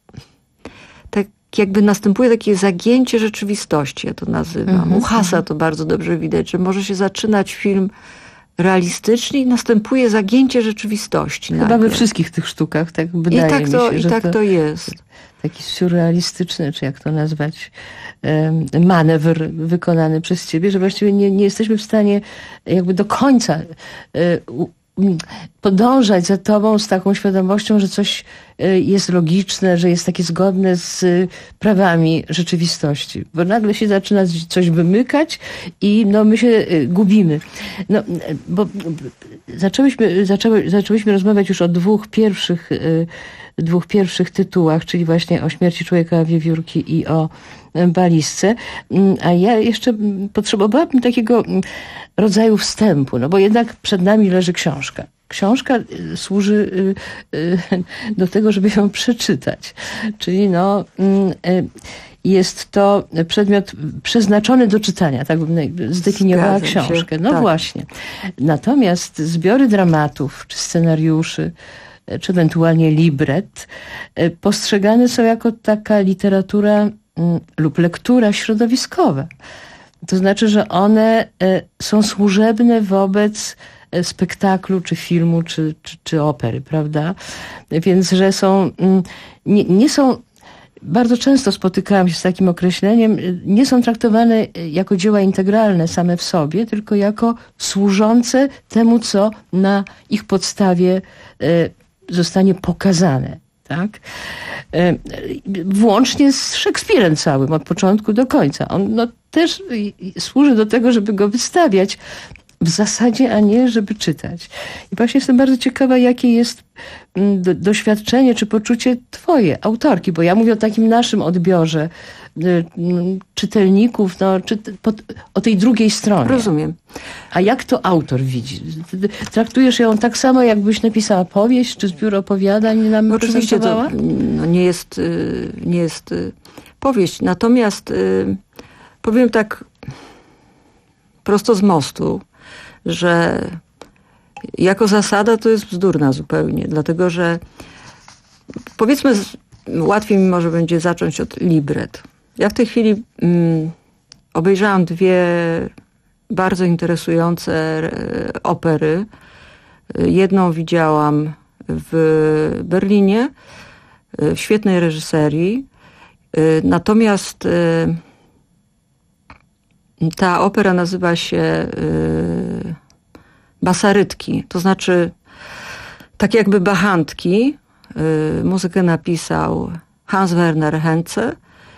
tak jakby następuje takie zagięcie rzeczywistości, ja to nazywam. Mhm, U Hasa to bardzo dobrze widać, że może się zaczynać film realistycznie i następuje zagięcie rzeczywistości. Chyba nagle. We wszystkich tych sztukach, tak wydaje I tak to, mi się, i że tak to, to jest. Taki surrealistyczny, czy jak to nazwać, manewr wykonany przez ciebie, że właściwie nie, nie jesteśmy w stanie jakby do końca podążać za tobą z taką świadomością, że coś jest logiczne, że jest takie zgodne z prawami rzeczywistości. Bo nagle się zaczyna coś wymykać i no my się gubimy. No, bo zaczęłyśmy, zaczęły, zaczęłyśmy rozmawiać już o dwóch pierwszych dwóch pierwszych tytułach, czyli właśnie o śmierci człowieka wiewiórki i o balizce. A ja jeszcze potrzebowałabym takiego rodzaju wstępu, no bo jednak przed nami leży książka. Książka służy do tego, żeby ją przeczytać. Czyli no, jest to przedmiot przeznaczony do czytania, tak bym zdefiniowała Zgadzam książkę. Się, no tak. Właśnie. Natomiast zbiory dramatów czy scenariuszy, czy ewentualnie libret, postrzegane są jako taka literatura lub lektura środowiskowa. To znaczy, że one są służebne wobec spektaklu, czy filmu, czy, czy, czy opery, prawda? Więc, że są, nie, nie są bardzo często spotykałam się z takim określeniem, nie są traktowane jako dzieła integralne same w sobie, tylko jako służące temu, co na ich podstawie zostanie pokazane. Tak? Włącznie z Szekspirem całym, od początku do końca. On no, też służy do tego, żeby go wystawiać w zasadzie, a nie żeby czytać. I właśnie jestem bardzo ciekawa, jakie jest do, doświadczenie czy poczucie twoje, autorki, bo ja mówię o takim naszym odbiorze y, czytelników, no, czy, po, o tej drugiej stronie. Rozumiem. A jak to autor widzi? Traktujesz ją tak samo, jakbyś napisała powieść, czy zbiór opowiadań nam Oczywiście prezentowała? to no, nie jest, nie jest powieść. Natomiast powiem tak prosto z mostu, że jako zasada to jest bzdurna zupełnie, dlatego że powiedzmy, łatwiej mi może będzie zacząć od libret. Ja w tej chwili mm, obejrzałam dwie bardzo interesujące opery. Jedną widziałam w Berlinie, w świetnej reżyserii, natomiast ta opera nazywa się y, Basarytki, to znaczy tak jakby bachantki. Y, muzykę napisał Hans Werner Henze,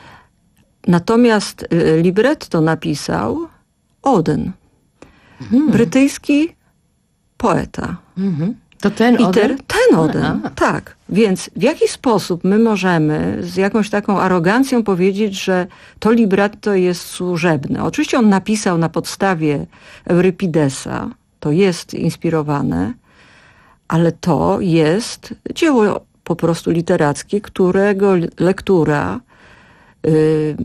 natomiast y, libretto napisał Auden, hmm. brytyjski poeta. Hmm. To ten I Auden? Ter, ten Auden, tak. Więc w jaki sposób my możemy z jakąś taką arogancją powiedzieć, że to libretto jest służebne? Oczywiście on napisał na podstawie Eurypidesa, to jest inspirowane, ale to jest dzieło po prostu literackie, którego lektura y,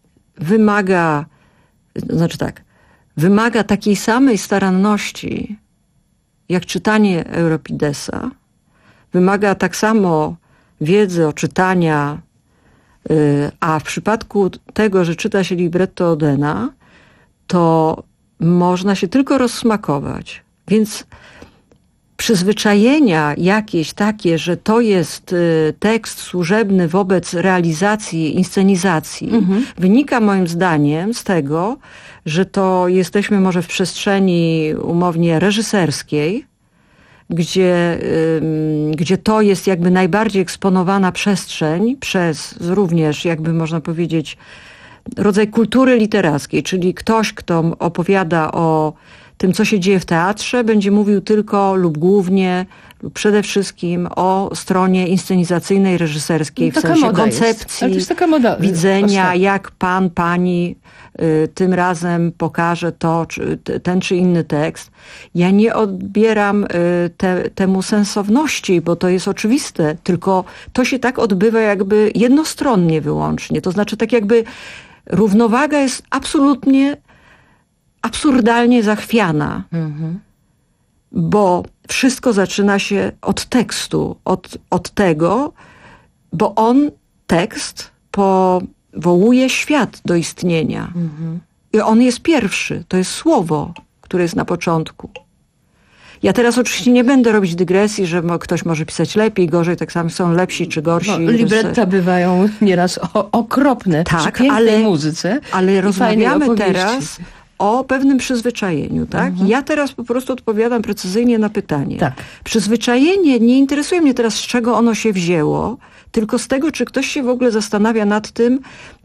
wymaga, znaczy tak, wymaga takiej samej staranności, jak czytanie Euripidesa, wymaga tak samo wiedzy o czytania, a w przypadku tego, że czyta się libretto Audena, to można się tylko rozsmakować. Więc przyzwyczajenia jakieś takie, że to jest tekst służebny wobec realizacji, inscenizacji, mhm. wynika moim zdaniem z tego, że to jesteśmy może w przestrzeni umownie reżyserskiej, gdzie, ym, gdzie to jest jakby najbardziej eksponowana przestrzeń przez również, jakby można powiedzieć, rodzaj kultury literackiej, czyli ktoś, kto opowiada o tym, co się dzieje w teatrze, będzie mówił tylko lub głównie lub przede wszystkim o stronie inscenizacyjnej, reżyserskiej, no, w sensie moda koncepcji, jest. Taka moda, widzenia, proszę. jak pan, pani y, tym razem pokaże to, czy, t, ten czy inny tekst. Ja nie odbieram y, te, temu sensowności, bo to jest oczywiste, tylko to się tak odbywa jakby jednostronnie wyłącznie. To znaczy tak jakby równowaga jest absolutnie absurdalnie zachwiana, mhm. bo wszystko zaczyna się od tekstu, od, od tego, bo on, tekst, powołuje świat do istnienia. Mhm. I on jest pierwszy, to jest słowo, które jest na początku. Ja teraz oczywiście nie będę robić dygresji, że ktoś może pisać lepiej, gorzej, tak samo są lepsi czy gorsi. No, libretta bywają nieraz o, okropne tak, przy pięknej ale, muzyce. Ale rozmawiamy teraz o pewnym przyzwyczajeniu, tak? Mhm. Ja teraz po prostu odpowiadam precyzyjnie na pytanie. Tak. Przyzwyczajenie nie interesuje mnie teraz, z czego ono się wzięło, tylko z tego, czy ktoś się w ogóle zastanawia nad tym,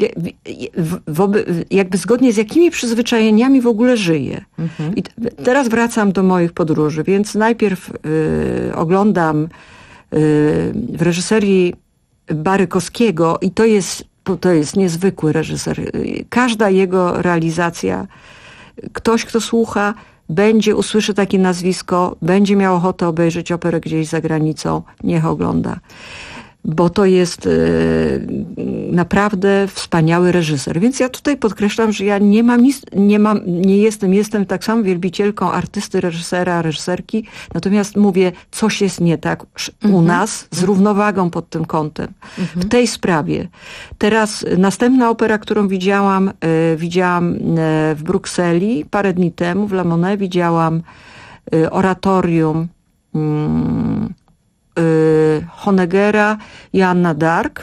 jakby zgodnie z jakimi przyzwyczajeniami w ogóle żyje. Mhm. I teraz wracam do moich podróży, więc najpierw y, oglądam y, w reżyserii Barykowskiego i to jest, to jest niezwykły reżyser. Każda jego realizacja, ktoś, kto słucha, będzie, usłyszy takie nazwisko, będzie miał ochotę obejrzeć operę gdzieś za granicą, niech ogląda. Bo to jest y, naprawdę wspaniały reżyser. Więc ja tutaj podkreślam, że ja nie mam nic, nie mam, nie jestem, jestem tak samo wielbicielką artysty, reżysera, reżyserki, natomiast mówię, coś jest nie tak u mhm. nas z równowagą pod tym kątem. Mhm. W tej sprawie. Teraz następna opera, którą widziałam, y, widziałam y, w Brukseli parę dni temu, w La Monnaie, widziałam y, oratorium y, Honeckera i Anna Dark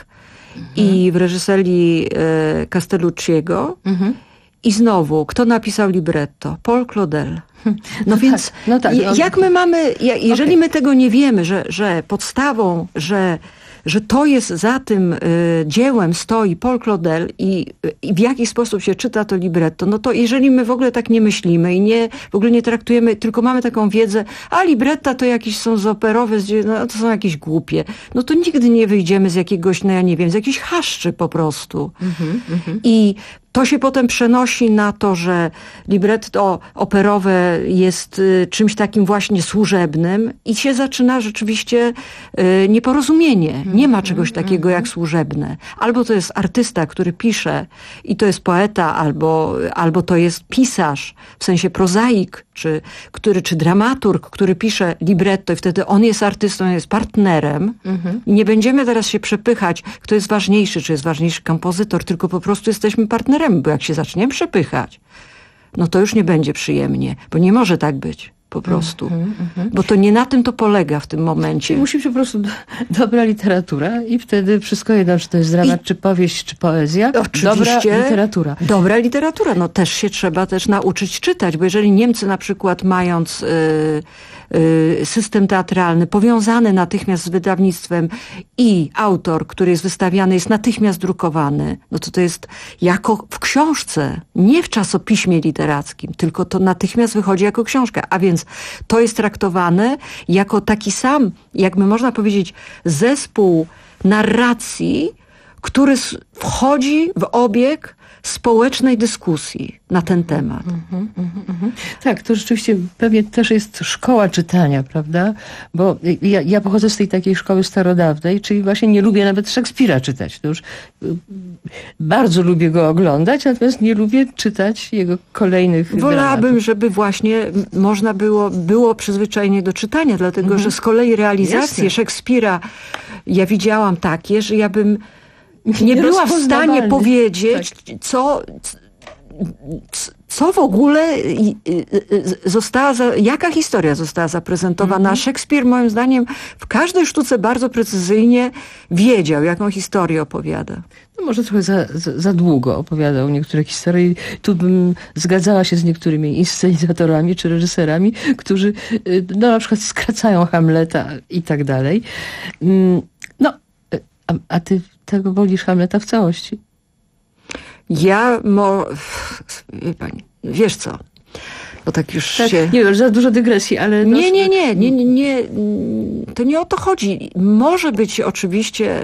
mhm. i w reżyserii e, Castellucciego. Mhm. I znowu, kto napisał libretto? Paul Claudel. No więc, tak, no tak, no. jak my mamy, jeżeli okay. my tego nie wiemy, że, że podstawą, że, że to jest za tym y, dziełem stoi Paul Claudel i, i w jaki sposób się czyta to libretto, no to jeżeli my w ogóle tak nie myślimy i nie, w ogóle nie traktujemy, tylko mamy taką wiedzę, a libretta to jakieś są z operowe, no to są jakieś głupie, no to nigdy nie wyjdziemy z jakiegoś, no ja nie wiem, z jakichś chaszczy po prostu. Mm-hmm, mm-hmm. I to się potem przenosi na to, że libretto operowe jest y, czymś takim właśnie służebnym i się zaczyna rzeczywiście y, nieporozumienie. Nie ma czegoś takiego jak służebne. Albo to jest artysta, który pisze i to jest poeta, albo, albo to jest pisarz, w sensie prozaik, czy, który, czy dramaturg, który pisze libretto i wtedy on jest artystą, jest partnerem. Mhm. I nie będziemy teraz się przepychać, kto jest ważniejszy, czy jest ważniejszy kompozytor, tylko po prostu jesteśmy partnerem. Bo jak się zaczniemy przepychać, no to już nie będzie przyjemnie, bo nie może tak być po prostu. Mm, mm, mm. Bo to nie na tym to polega w tym momencie. Czyli musi być po prostu do, dobra literatura i wtedy wszystko jedno, czy to jest dramat, I, czy powieść, czy poezja. Oczywiście. Dobra literatura. Dobra literatura. No też się trzeba też nauczyć czytać, bo jeżeli Niemcy na przykład mając y, y, system teatralny powiązany natychmiast z wydawnictwem i autor, który jest wystawiany, jest natychmiast drukowany, no to to jest jako w książce, nie w czasopiśmie literackim, tylko to natychmiast wychodzi jako książka. A więc to jest traktowane jako taki sam, jakby można powiedzieć, zespół narracji, który wchodzi w obieg społecznej dyskusji na ten temat. Mm-hmm, mm-hmm. Tak, to rzeczywiście pewnie też jest szkoła czytania, prawda? Bo ja, ja pochodzę z tej takiej szkoły starodawnej, czyli właśnie nie lubię nawet Szekspira czytać. To już bardzo lubię go oglądać, natomiast nie lubię czytać jego kolejnych Wolałabym, dramatów. żeby właśnie można było, było przyzwyczajenie do czytania, dlatego, mm-hmm. że z kolei realizacje Jasne. Szekspira ja widziałam takie, że ja bym nie była w stanie powiedzieć, tak. co, co w ogóle została, za, jaka historia została zaprezentowana. Mm-hmm. Szekspir moim zdaniem w każdej sztuce bardzo precyzyjnie wiedział, jaką historię opowiada. No może trochę za, za, za długo opowiadał niektóre historie. Tu bym zgadzała się z niektórymi inscenizatorami czy reżyserami, którzy no, na przykład skracają Hamleta i tak dalej. No, a, a ty tego wolisz Hamleta w całości? Ja, mo... Wie pani, wiesz co, bo tak już tak, się... Nie wiem, za dużo dygresji, ale... No... Nie, nie, nie, nie, nie, nie, to nie o to chodzi. Może być oczywiście...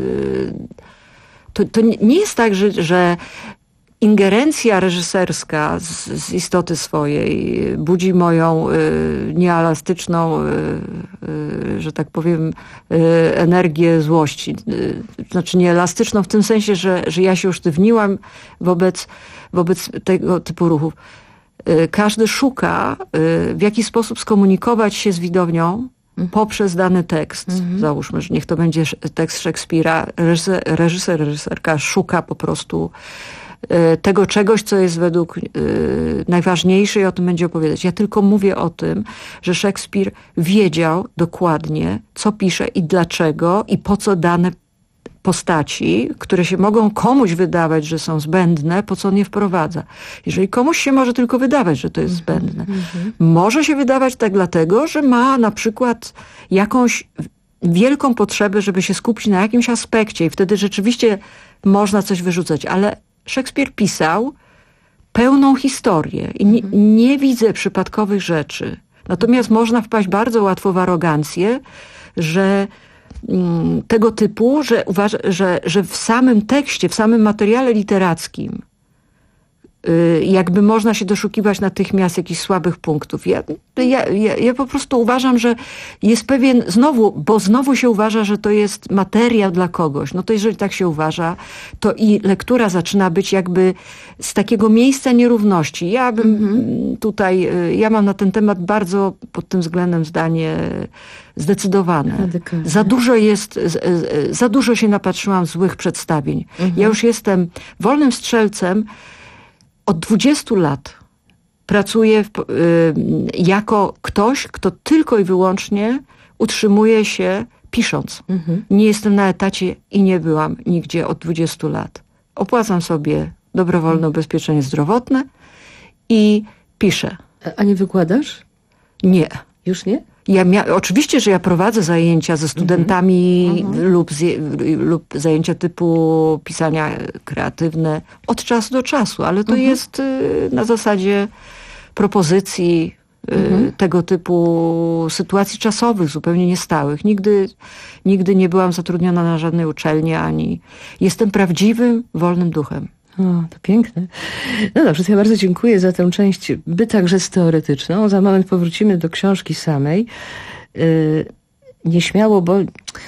To, to nie jest tak, że, że ingerencja reżyserska z, z istoty swojej budzi moją y, nieelastyczną, y, y, że tak powiem, y, energię złości. Y, znaczy nieelastyczną w tym sensie, że, że ja się usztywniłam wobec, wobec tego typu ruchów. Y, każdy szuka, y, w jaki sposób skomunikować się z widownią poprzez dany tekst. Mhm. Załóżmy, że niech to będzie tekst Szekspira. Reżyser, reżyser reżyserka szuka po prostu tego czegoś, co jest według y, najważniejsze i o tym będzie opowiadać. Ja tylko mówię o tym, że Szekspir wiedział dokładnie, co pisze i dlaczego i po co dane postaci, które się mogą komuś wydawać, że są zbędne, po co on je wprowadza. Jeżeli komuś się może tylko wydawać, że to jest zbędne. Mm-hmm. Może się wydawać tak dlatego, że ma na przykład jakąś wielką potrzebę, żeby się skupić na jakimś aspekcie i wtedy rzeczywiście można coś wyrzucać, ale Szekspir pisał pełną historię i nie, nie widzę przypadkowych rzeczy. Natomiast można wpaść bardzo łatwo w arogancję, że mm, tego typu, że, uważa, że, że w samym tekście, w samym materiale literackim y, jakby można się doszukiwać natychmiast jakichś słabych punktów. Ja, ja, ja, ja po prostu uważam, że jest pewien, znowu, bo znowu się uważa, że to jest materia dla kogoś. No to jeżeli tak się uważa, to i lektura zaczyna być jakby z takiego miejsca nierówności. Ja bym mm-hmm. tutaj, ja mam na ten temat bardzo pod tym względem zdanie zdecydowane. Radykalne. Za dużo jest, za dużo się napatrzyłam złych przedstawień. Mm-hmm. Ja już jestem wolnym strzelcem od dwudziestu lat. Pracuję w, y, jako ktoś, kto tylko i wyłącznie utrzymuje się pisząc. Mhm. Nie jestem na etacie i nie byłam nigdzie od dwudziestu lat. Opłacam sobie dobrowolne ubezpieczenie zdrowotne i piszę. A nie wykładasz? Nie. Już nie? Ja mia- oczywiście, że ja prowadzę zajęcia ze studentami Mhm. lub, zje- lub zajęcia typu pisania kreatywne od czasu do czasu, ale to Mhm. jest y, na zasadzie propozycji y, Mhm. tego typu sytuacji czasowych, zupełnie niestałych. Nigdy, nigdy nie byłam zatrudniona na żadnej uczelni, ani jestem prawdziwym, wolnym duchem. O, to piękne. No dobrze, to ja bardzo dziękuję za tę część, by także teoretyczną. Za moment powrócimy do książki samej. Yy, nieśmiało, bo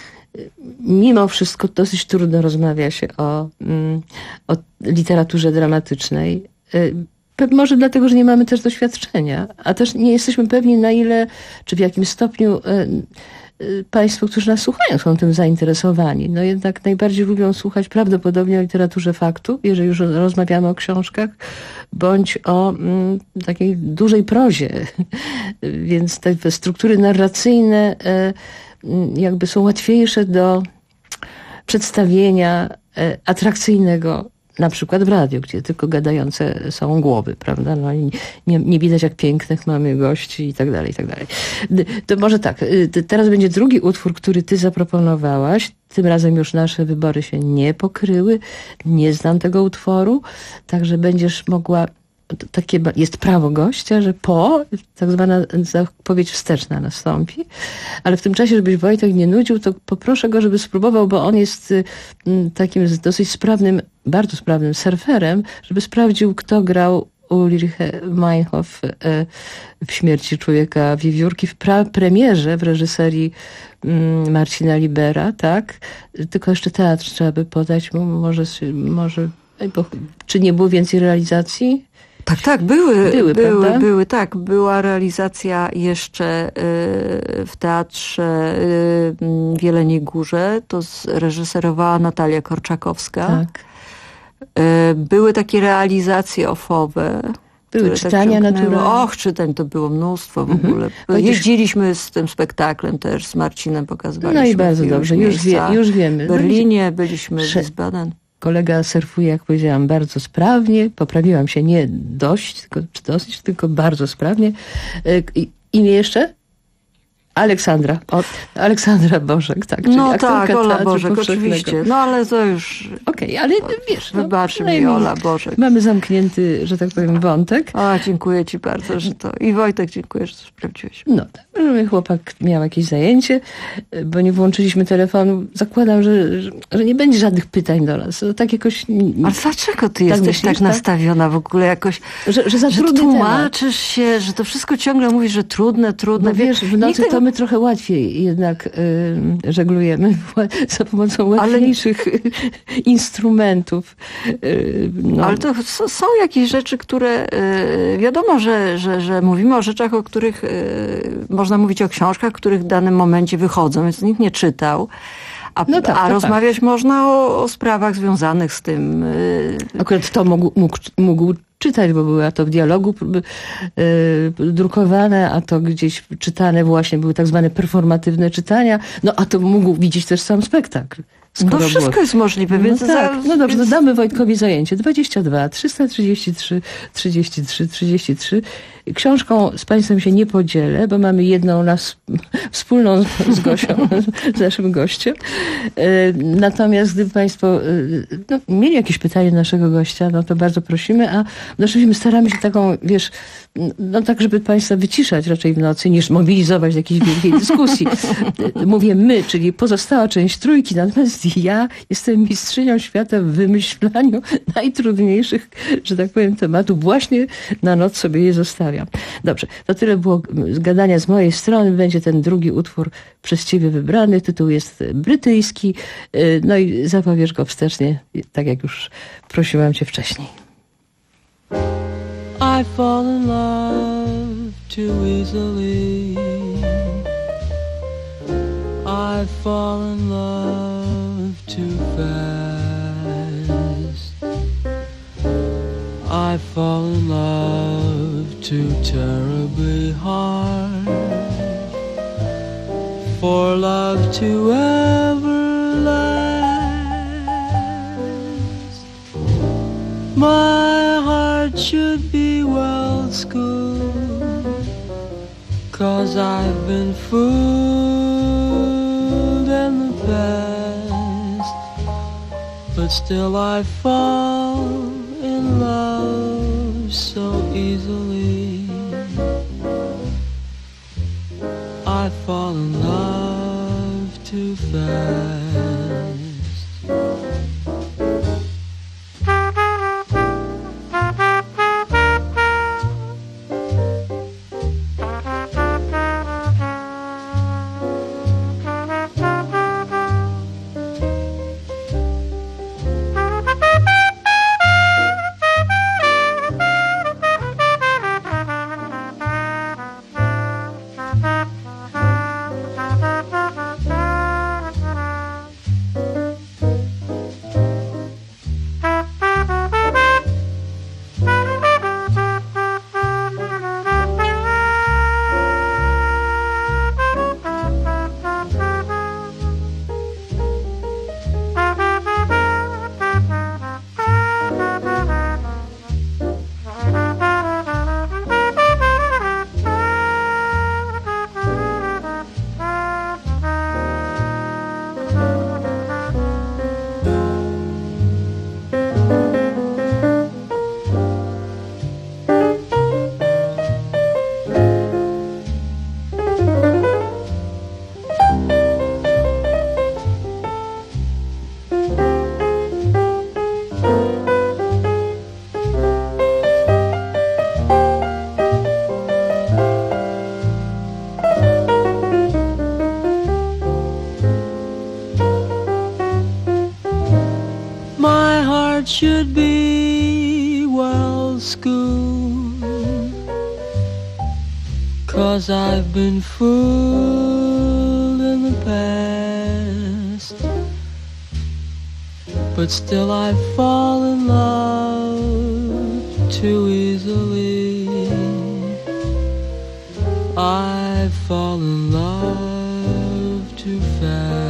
mimo wszystko dosyć trudno rozmawia się o, mm, o literaturze dramatycznej. Yy, Może dlatego, że nie mamy też doświadczenia, a też nie jesteśmy pewni, na ile, czy w jakim stopniu Państwo, którzy nas słuchają, są tym zainteresowani. No jednak najbardziej lubią słuchać prawdopodobnie o literaturze faktu, jeżeli już rozmawiamy o książkach, bądź o mm, takiej dużej prozie. Więc te struktury narracyjne e, jakby są łatwiejsze do przedstawienia e, atrakcyjnego, na przykład w radiu, gdzie tylko gadające są głowy, prawda? No i nie, nie widać, jak pięknych mamy gości i tak dalej, i tak dalej. To może tak, teraz będzie drugi utwór, który ty zaproponowałaś. Tym razem już nasze wybory się nie pokryły. Nie znam tego utworu, także będziesz mogła, takie jest prawo gościa, że po, tak zwana zapowiedź wsteczna nastąpi, ale w tym czasie, żebyś Wojtek nie nudził, to poproszę go, żeby spróbował, bo on jest takim dosyć sprawnym, bardzo sprawnym surferem, żeby sprawdził, kto grał Ulriche Meinhof w Śmierci człowieka wiewiórki w pra- premierze w reżyserii Marcina Libera, tak? Tylko jeszcze teatr trzeba by podać mu, może, może bo, czy nie było więcej realizacji? Tak, tak, były, były, były, były, były, tak. Była realizacja jeszcze y, w teatrze y, w Jeleniej Górze, to reżyserowała Natalia Korczakowska. Tak. Y, były takie realizacje ofowe. Były czytania tak naturalne. Och, czytań to było mnóstwo w Mhm. ogóle. Chociaż... Jeździliśmy z tym spektaklem też, z Marcinem pokazywaliśmy. No i bardzo dobrze, już, wie, już wiemy. W Berlinie byliśmy, Prze- w Wiesbaden. Kolega surfuje, jak powiedziałam, bardzo sprawnie. Poprawiłam się nie dość, tylko, czy dosyć, tylko bardzo sprawnie. I, imię jeszcze? Aleksandra. O, Aleksandra Bożek, tak. Czyli No tak, Ola Teatru Bożek, Powszechnego. oczywiście. No ale to już... Okej, okay, ale wiesz... Wybacz no, mi, Ola Bożek. Mamy zamknięty, że tak powiem, wątek. A, dziękuję ci bardzo, że to... I Wojtek, dziękuję, że to sprawdziłeś. No tak, że chłopak miał jakieś zajęcie, bo nie włączyliśmy telefonu. Zakładam, że, że, że nie będzie żadnych pytań do nas. To tak jakoś... Ale dlaczego ty tak jesteś myślisz, tak tak nastawiona w ogóle jakoś... Że, że za że trudny tłumaczysz się, że to wszystko ciągle mówisz, że trudne, trudne. No wiesz, w nocy to my trochę łatwiej jednak y, żeglujemy za pomocą łatwiejszych ale... instrumentów. Y, no. Ale to są, są jakieś rzeczy, które y, wiadomo, że, że, że mówimy o rzeczach, o których y, można mówić o książkach, których w danym momencie wychodzą, więc nikt nie czytał. A, no tak, a to rozmawiać tak. można o, o sprawach związanych z tym. Y... Akurat to mógł, mógł, mógł czytać, bo była to w dialogu y, drukowane, a to gdzieś czytane właśnie, były tak zwane performatywne czytania, no a to mógł widzieć też sam spektakl. No wszystko było... jest możliwe, więc... No tak, za... no dobrze, więc... damy Wojtkowi zajęcie. dwadzieścia dwa, trzysta trzydzieści trzy, trzydzieści trzy, trzydzieści trzy. Książką z Państwem się nie podzielę, bo mamy jedną nas wspólną z Gosią, z naszym gościem. Natomiast gdyby Państwo no, mieli jakieś pytanie do naszego gościa, no to bardzo prosimy, a no, oczywiście staramy się taką, wiesz, no tak, żeby Państwa wyciszać raczej w nocy, niż mobilizować do jakiejś wielkiej dyskusji. Mówię my, czyli pozostała część trójki, natomiast ja jestem mistrzynią świata w wymyślaniu najtrudniejszych, że tak powiem, tematów. Właśnie na noc sobie je zostawiam. Dobrze, to tyle było gadania z mojej strony. Będzie ten drugi utwór przez ciebie wybrany. Tytuł jest brytyjski. No i zapowiesz go wstecznie, tak jak już prosiłam cię wcześniej. I fall in love too easily. I fall in love too fast. I fall in love too terribly hard. for love to ever last. My heart should be well schooled, 'cause I've been fooled in the past, but still I fall in love so easily. I fall in love too fast. Should be well schooled, 'cause I've been fooled in the past, but still I fall in love too easily. I fall in love too fast.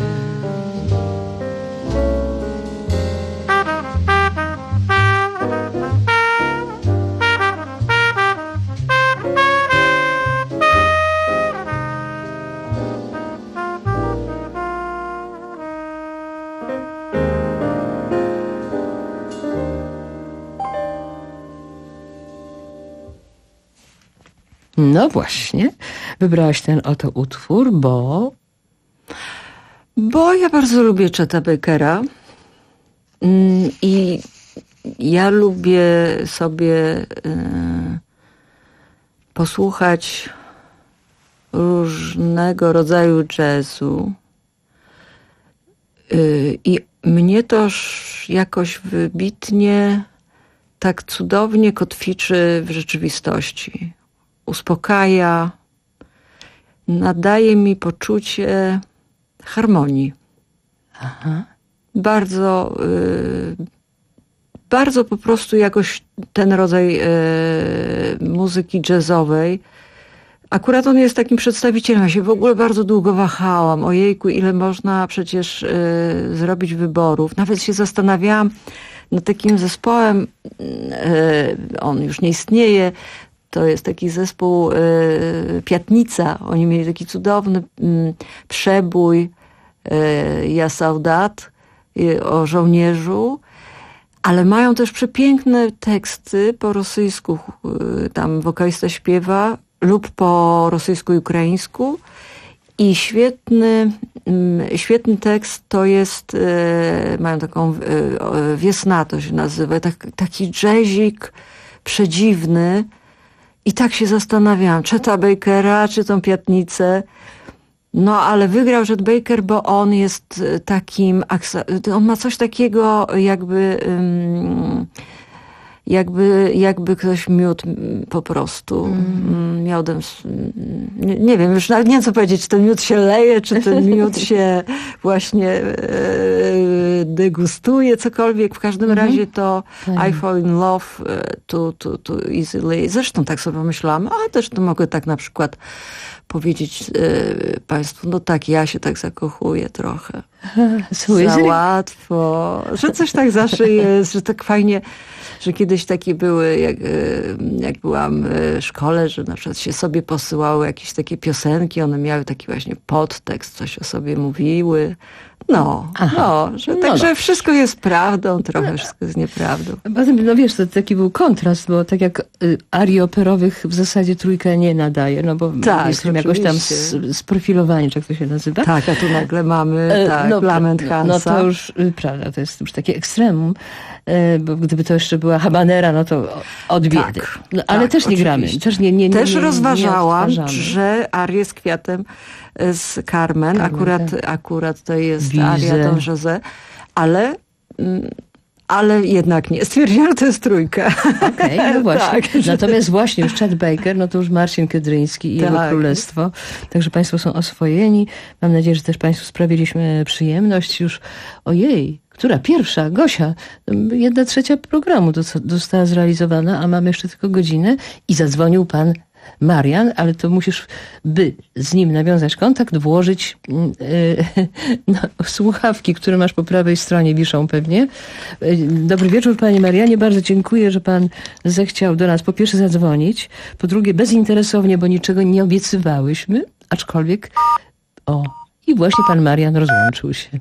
No właśnie, wybrałaś ten oto utwór, bo... Bo ja bardzo lubię Cheta Bakera i ja lubię sobie posłuchać różnego rodzaju jazzu i mnie toż jakoś wybitnie tak cudownie kotwiczy w rzeczywistości. Uspokaja, nadaje mi poczucie harmonii. Aha. Bardzo, y, bardzo po prostu jakoś ten rodzaj y, muzyki jazzowej. Akurat on jest takim przedstawicielem. Ja się w ogóle bardzo długo wahałam. Ojejku, ile można przecież y, zrobić wyborów. Nawet się zastanawiałam nad takim zespołem, y, on już nie istnieje. To jest taki zespół y, Piatnica. Oni mieli taki cudowny y, przebój y, Ja Soldat y, o żołnierzu, ale mają też przepiękne teksty po rosyjsku. Y, tam wokalista śpiewa lub po rosyjsku i ukraińsku. I świetny, y, świetny tekst to jest, y, mają taką y, Wiesna to się nazywa, tak, taki jazzik przedziwny. I tak się zastanawiałam, Cheta Bakera, czy tą Piatnicę. No, ale wygrał Chet Baker, bo on jest takim, on ma coś takiego jakby, um, jakby, jakby ktoś miód po prostu mm. miodem, nie, nie wiem, już nawet nie wiem co powiedzieć, czy ten miód się leje, czy ten miód się właśnie e, degustuje, cokolwiek. W każdym mm-hmm. razie to Fajne. I fall in love too, too, too easily. Zresztą tak sobie myślałam, a też to mogę tak na przykład powiedzieć e, Państwu, no tak, ja się tak zakochuję trochę. Za łatwo, że coś tak zawsze jest, że tak fajnie, że kiedyś takie były, jak, jak byłam w szkole, że na przykład się sobie posyłały jakieś takie piosenki, one miały taki właśnie podtekst, coś o sobie mówiły. No, Aha. no, że, no także no. wszystko jest prawdą, trochę no. wszystko jest nieprawdą. No wiesz, to taki był kontrast, bo tak jak y, arii operowych w zasadzie trójka nie nadaje, no bo tak, jestem jakoś tam sprofilowani, czy jak to się nazywa. Tak, a tu nagle mamy e, tak, no, Lament Hansa. No to już, prawda, to jest już takie ekstremum, e, bo gdyby to jeszcze była habanera, no to od biedy. Tak, no, ale tak, też nie oczywiście. gramy. Też, nie, nie, nie, też nie, rozważałam, nie że arię z kwiatem z Carmen, Carmen akurat, tak. akurat to jest Widzę. aria Don José, ale, ale jednak nie. Stwierdziłam, że to jest trójka. Okej, okay, no właśnie. tak. Natomiast właśnie już Chet Baker, no to już Marcin Kedryński i tak. jego królestwo. Także Państwo są oswojeni. Mam nadzieję, że też Państwu sprawiliśmy przyjemność. Już, ojej, która pierwsza? Gosia. Jedna trzecia programu została zrealizowana, a mamy jeszcze tylko godzinę i zadzwonił pan Marian, ale to musisz, by z nim nawiązać kontakt, włożyć yy, no, słuchawki, które masz po prawej stronie, wiszą pewnie. Yy, dobry wieczór, panie Marianie. Bardzo dziękuję, że pan zechciał do nas po pierwsze zadzwonić, po drugie bezinteresownie, bo niczego nie obiecywałyśmy, aczkolwiek o, i właśnie pan Marian rozłączył się.